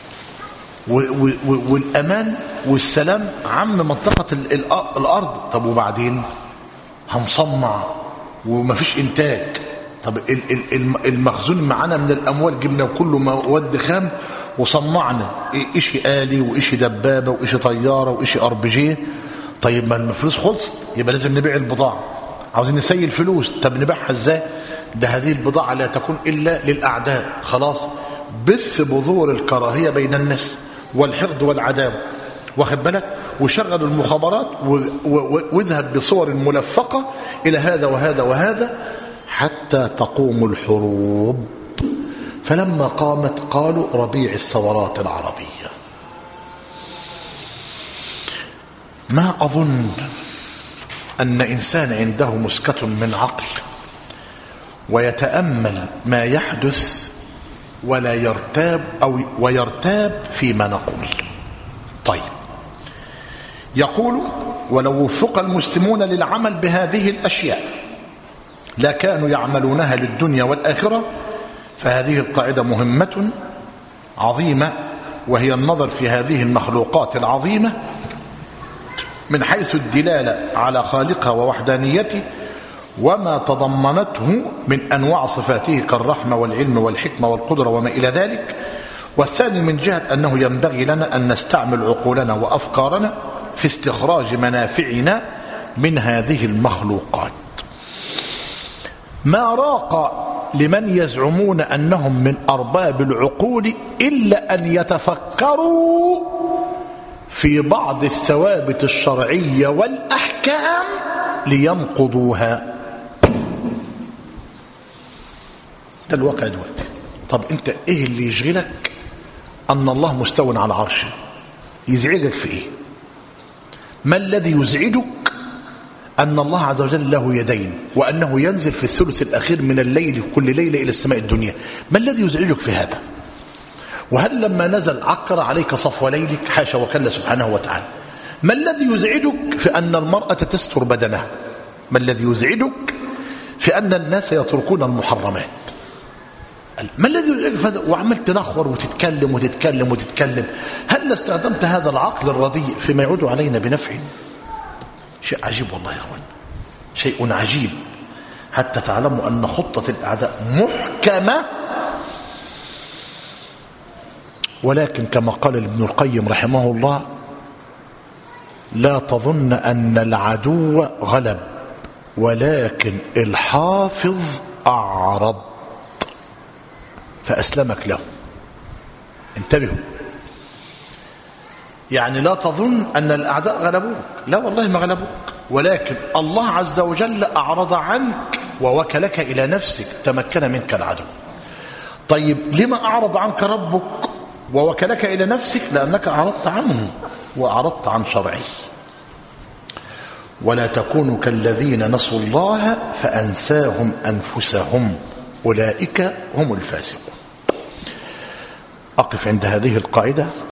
والأمان والسلام عم منطقة الأرض. طب وبعدين هنصنع وما فيش إنتاج. طب المخزون معنا من الأموال جبنا كله مواد خام وصنعنا إشي آلي وإشي دبابة وإشي طيارة وإشي أر بي جي. طيب ما الفلوس خلصت يبقى لازم نبيع البضاعة. عاوزين نسيل الفلوس، طب نبيعها ازاي؟ ده هذه البضاعة لا تكون إلا للأعداء. خلاص بث بذور الكراهية بين الناس والحقد والعداوة، واخد بالك؟ وشغلوا المخابرات واذهب بصور ملفقة إلى هذا وهذا وهذا حتى تقوم الحروب. فلما قامت قالوا ربيع الثورات العربية. ما أظن أن إنسان عنده مسكة من عقل ويتأمل ما يحدث ولا يرتاب أو ويرتاب فيما نقول. طيب يقول ولو وفق المسلمون للعمل بهذه الأشياء لا كانوا يعملونها للدنيا والآخرة. فهذه القاعدة مهمة عظيمة، وهي النظر في هذه المخلوقات العظيمة من حيث الدلالة على خالقها ووحدانيته وما تضمنته من أنواع صفاته كالرحمة والعلم والحكمة والقدرة وما إلى ذلك. والثاني من جهة أنه ينبغي لنا أن نستعمل عقولنا وأفكارنا في استخراج منافعنا من هذه المخلوقات. ما راق لمن يزعمون أنهم من أرباب العقول إلا أن يتفكروا في بعض الثوابت الشرعية والأحكام لينقضوها. ده الواقع دلوقتي. طب انت ايه اللي يشغلك ان الله مستوى على عرشه؟ يزعجك في ايه؟ ما الذي يزعجك ان الله عز وجل له يدين وانه ينزل في الثلث الاخير من الليل كل ليله الى السماء الدنيا؟ ما الذي يزعجك في هذا؟ وهل لما نزل عكر عليك صفو ليلك؟ حاشا وكلا سبحانه وتعالى. ما الذي يزعجك في أن المرأة تستر بدنها؟ ما الذي يزعجك في أن الناس يتركون المحرمات. ما الذي وعملت تنخور وتتكلم وتتكلم وتتكلم؟ هل استخدمت هذا العقل الرديء فيما يعود علينا بنفع؟ شيء عجيب والله يا اخوان، شيء عجيب، حتى تعلموا أن خطة الأعداء محكمة. ولكن كما قال ابن القيم رحمه الله: لا تظن أن العدو غلب، ولكن الحافظ أعرض فأسلمك له. انتبهوا، يعني لا تظن أن الأعداء غلبوك، لا والله ما غلبوك، ولكن الله عز وجل أعرض عنك ووكلك إلى نفسك، تمكن منك العدو. طيب لما أعرض عنك ربك ووكلك إلى نفسك؟ لأنك أعرضت عنه وأعرضت عن شرعه. ولا تكونوا كالذين نسوا الله فأنساهم أنفسهم أولئك هم الفاسقون. أقف عند هذه القاعدة.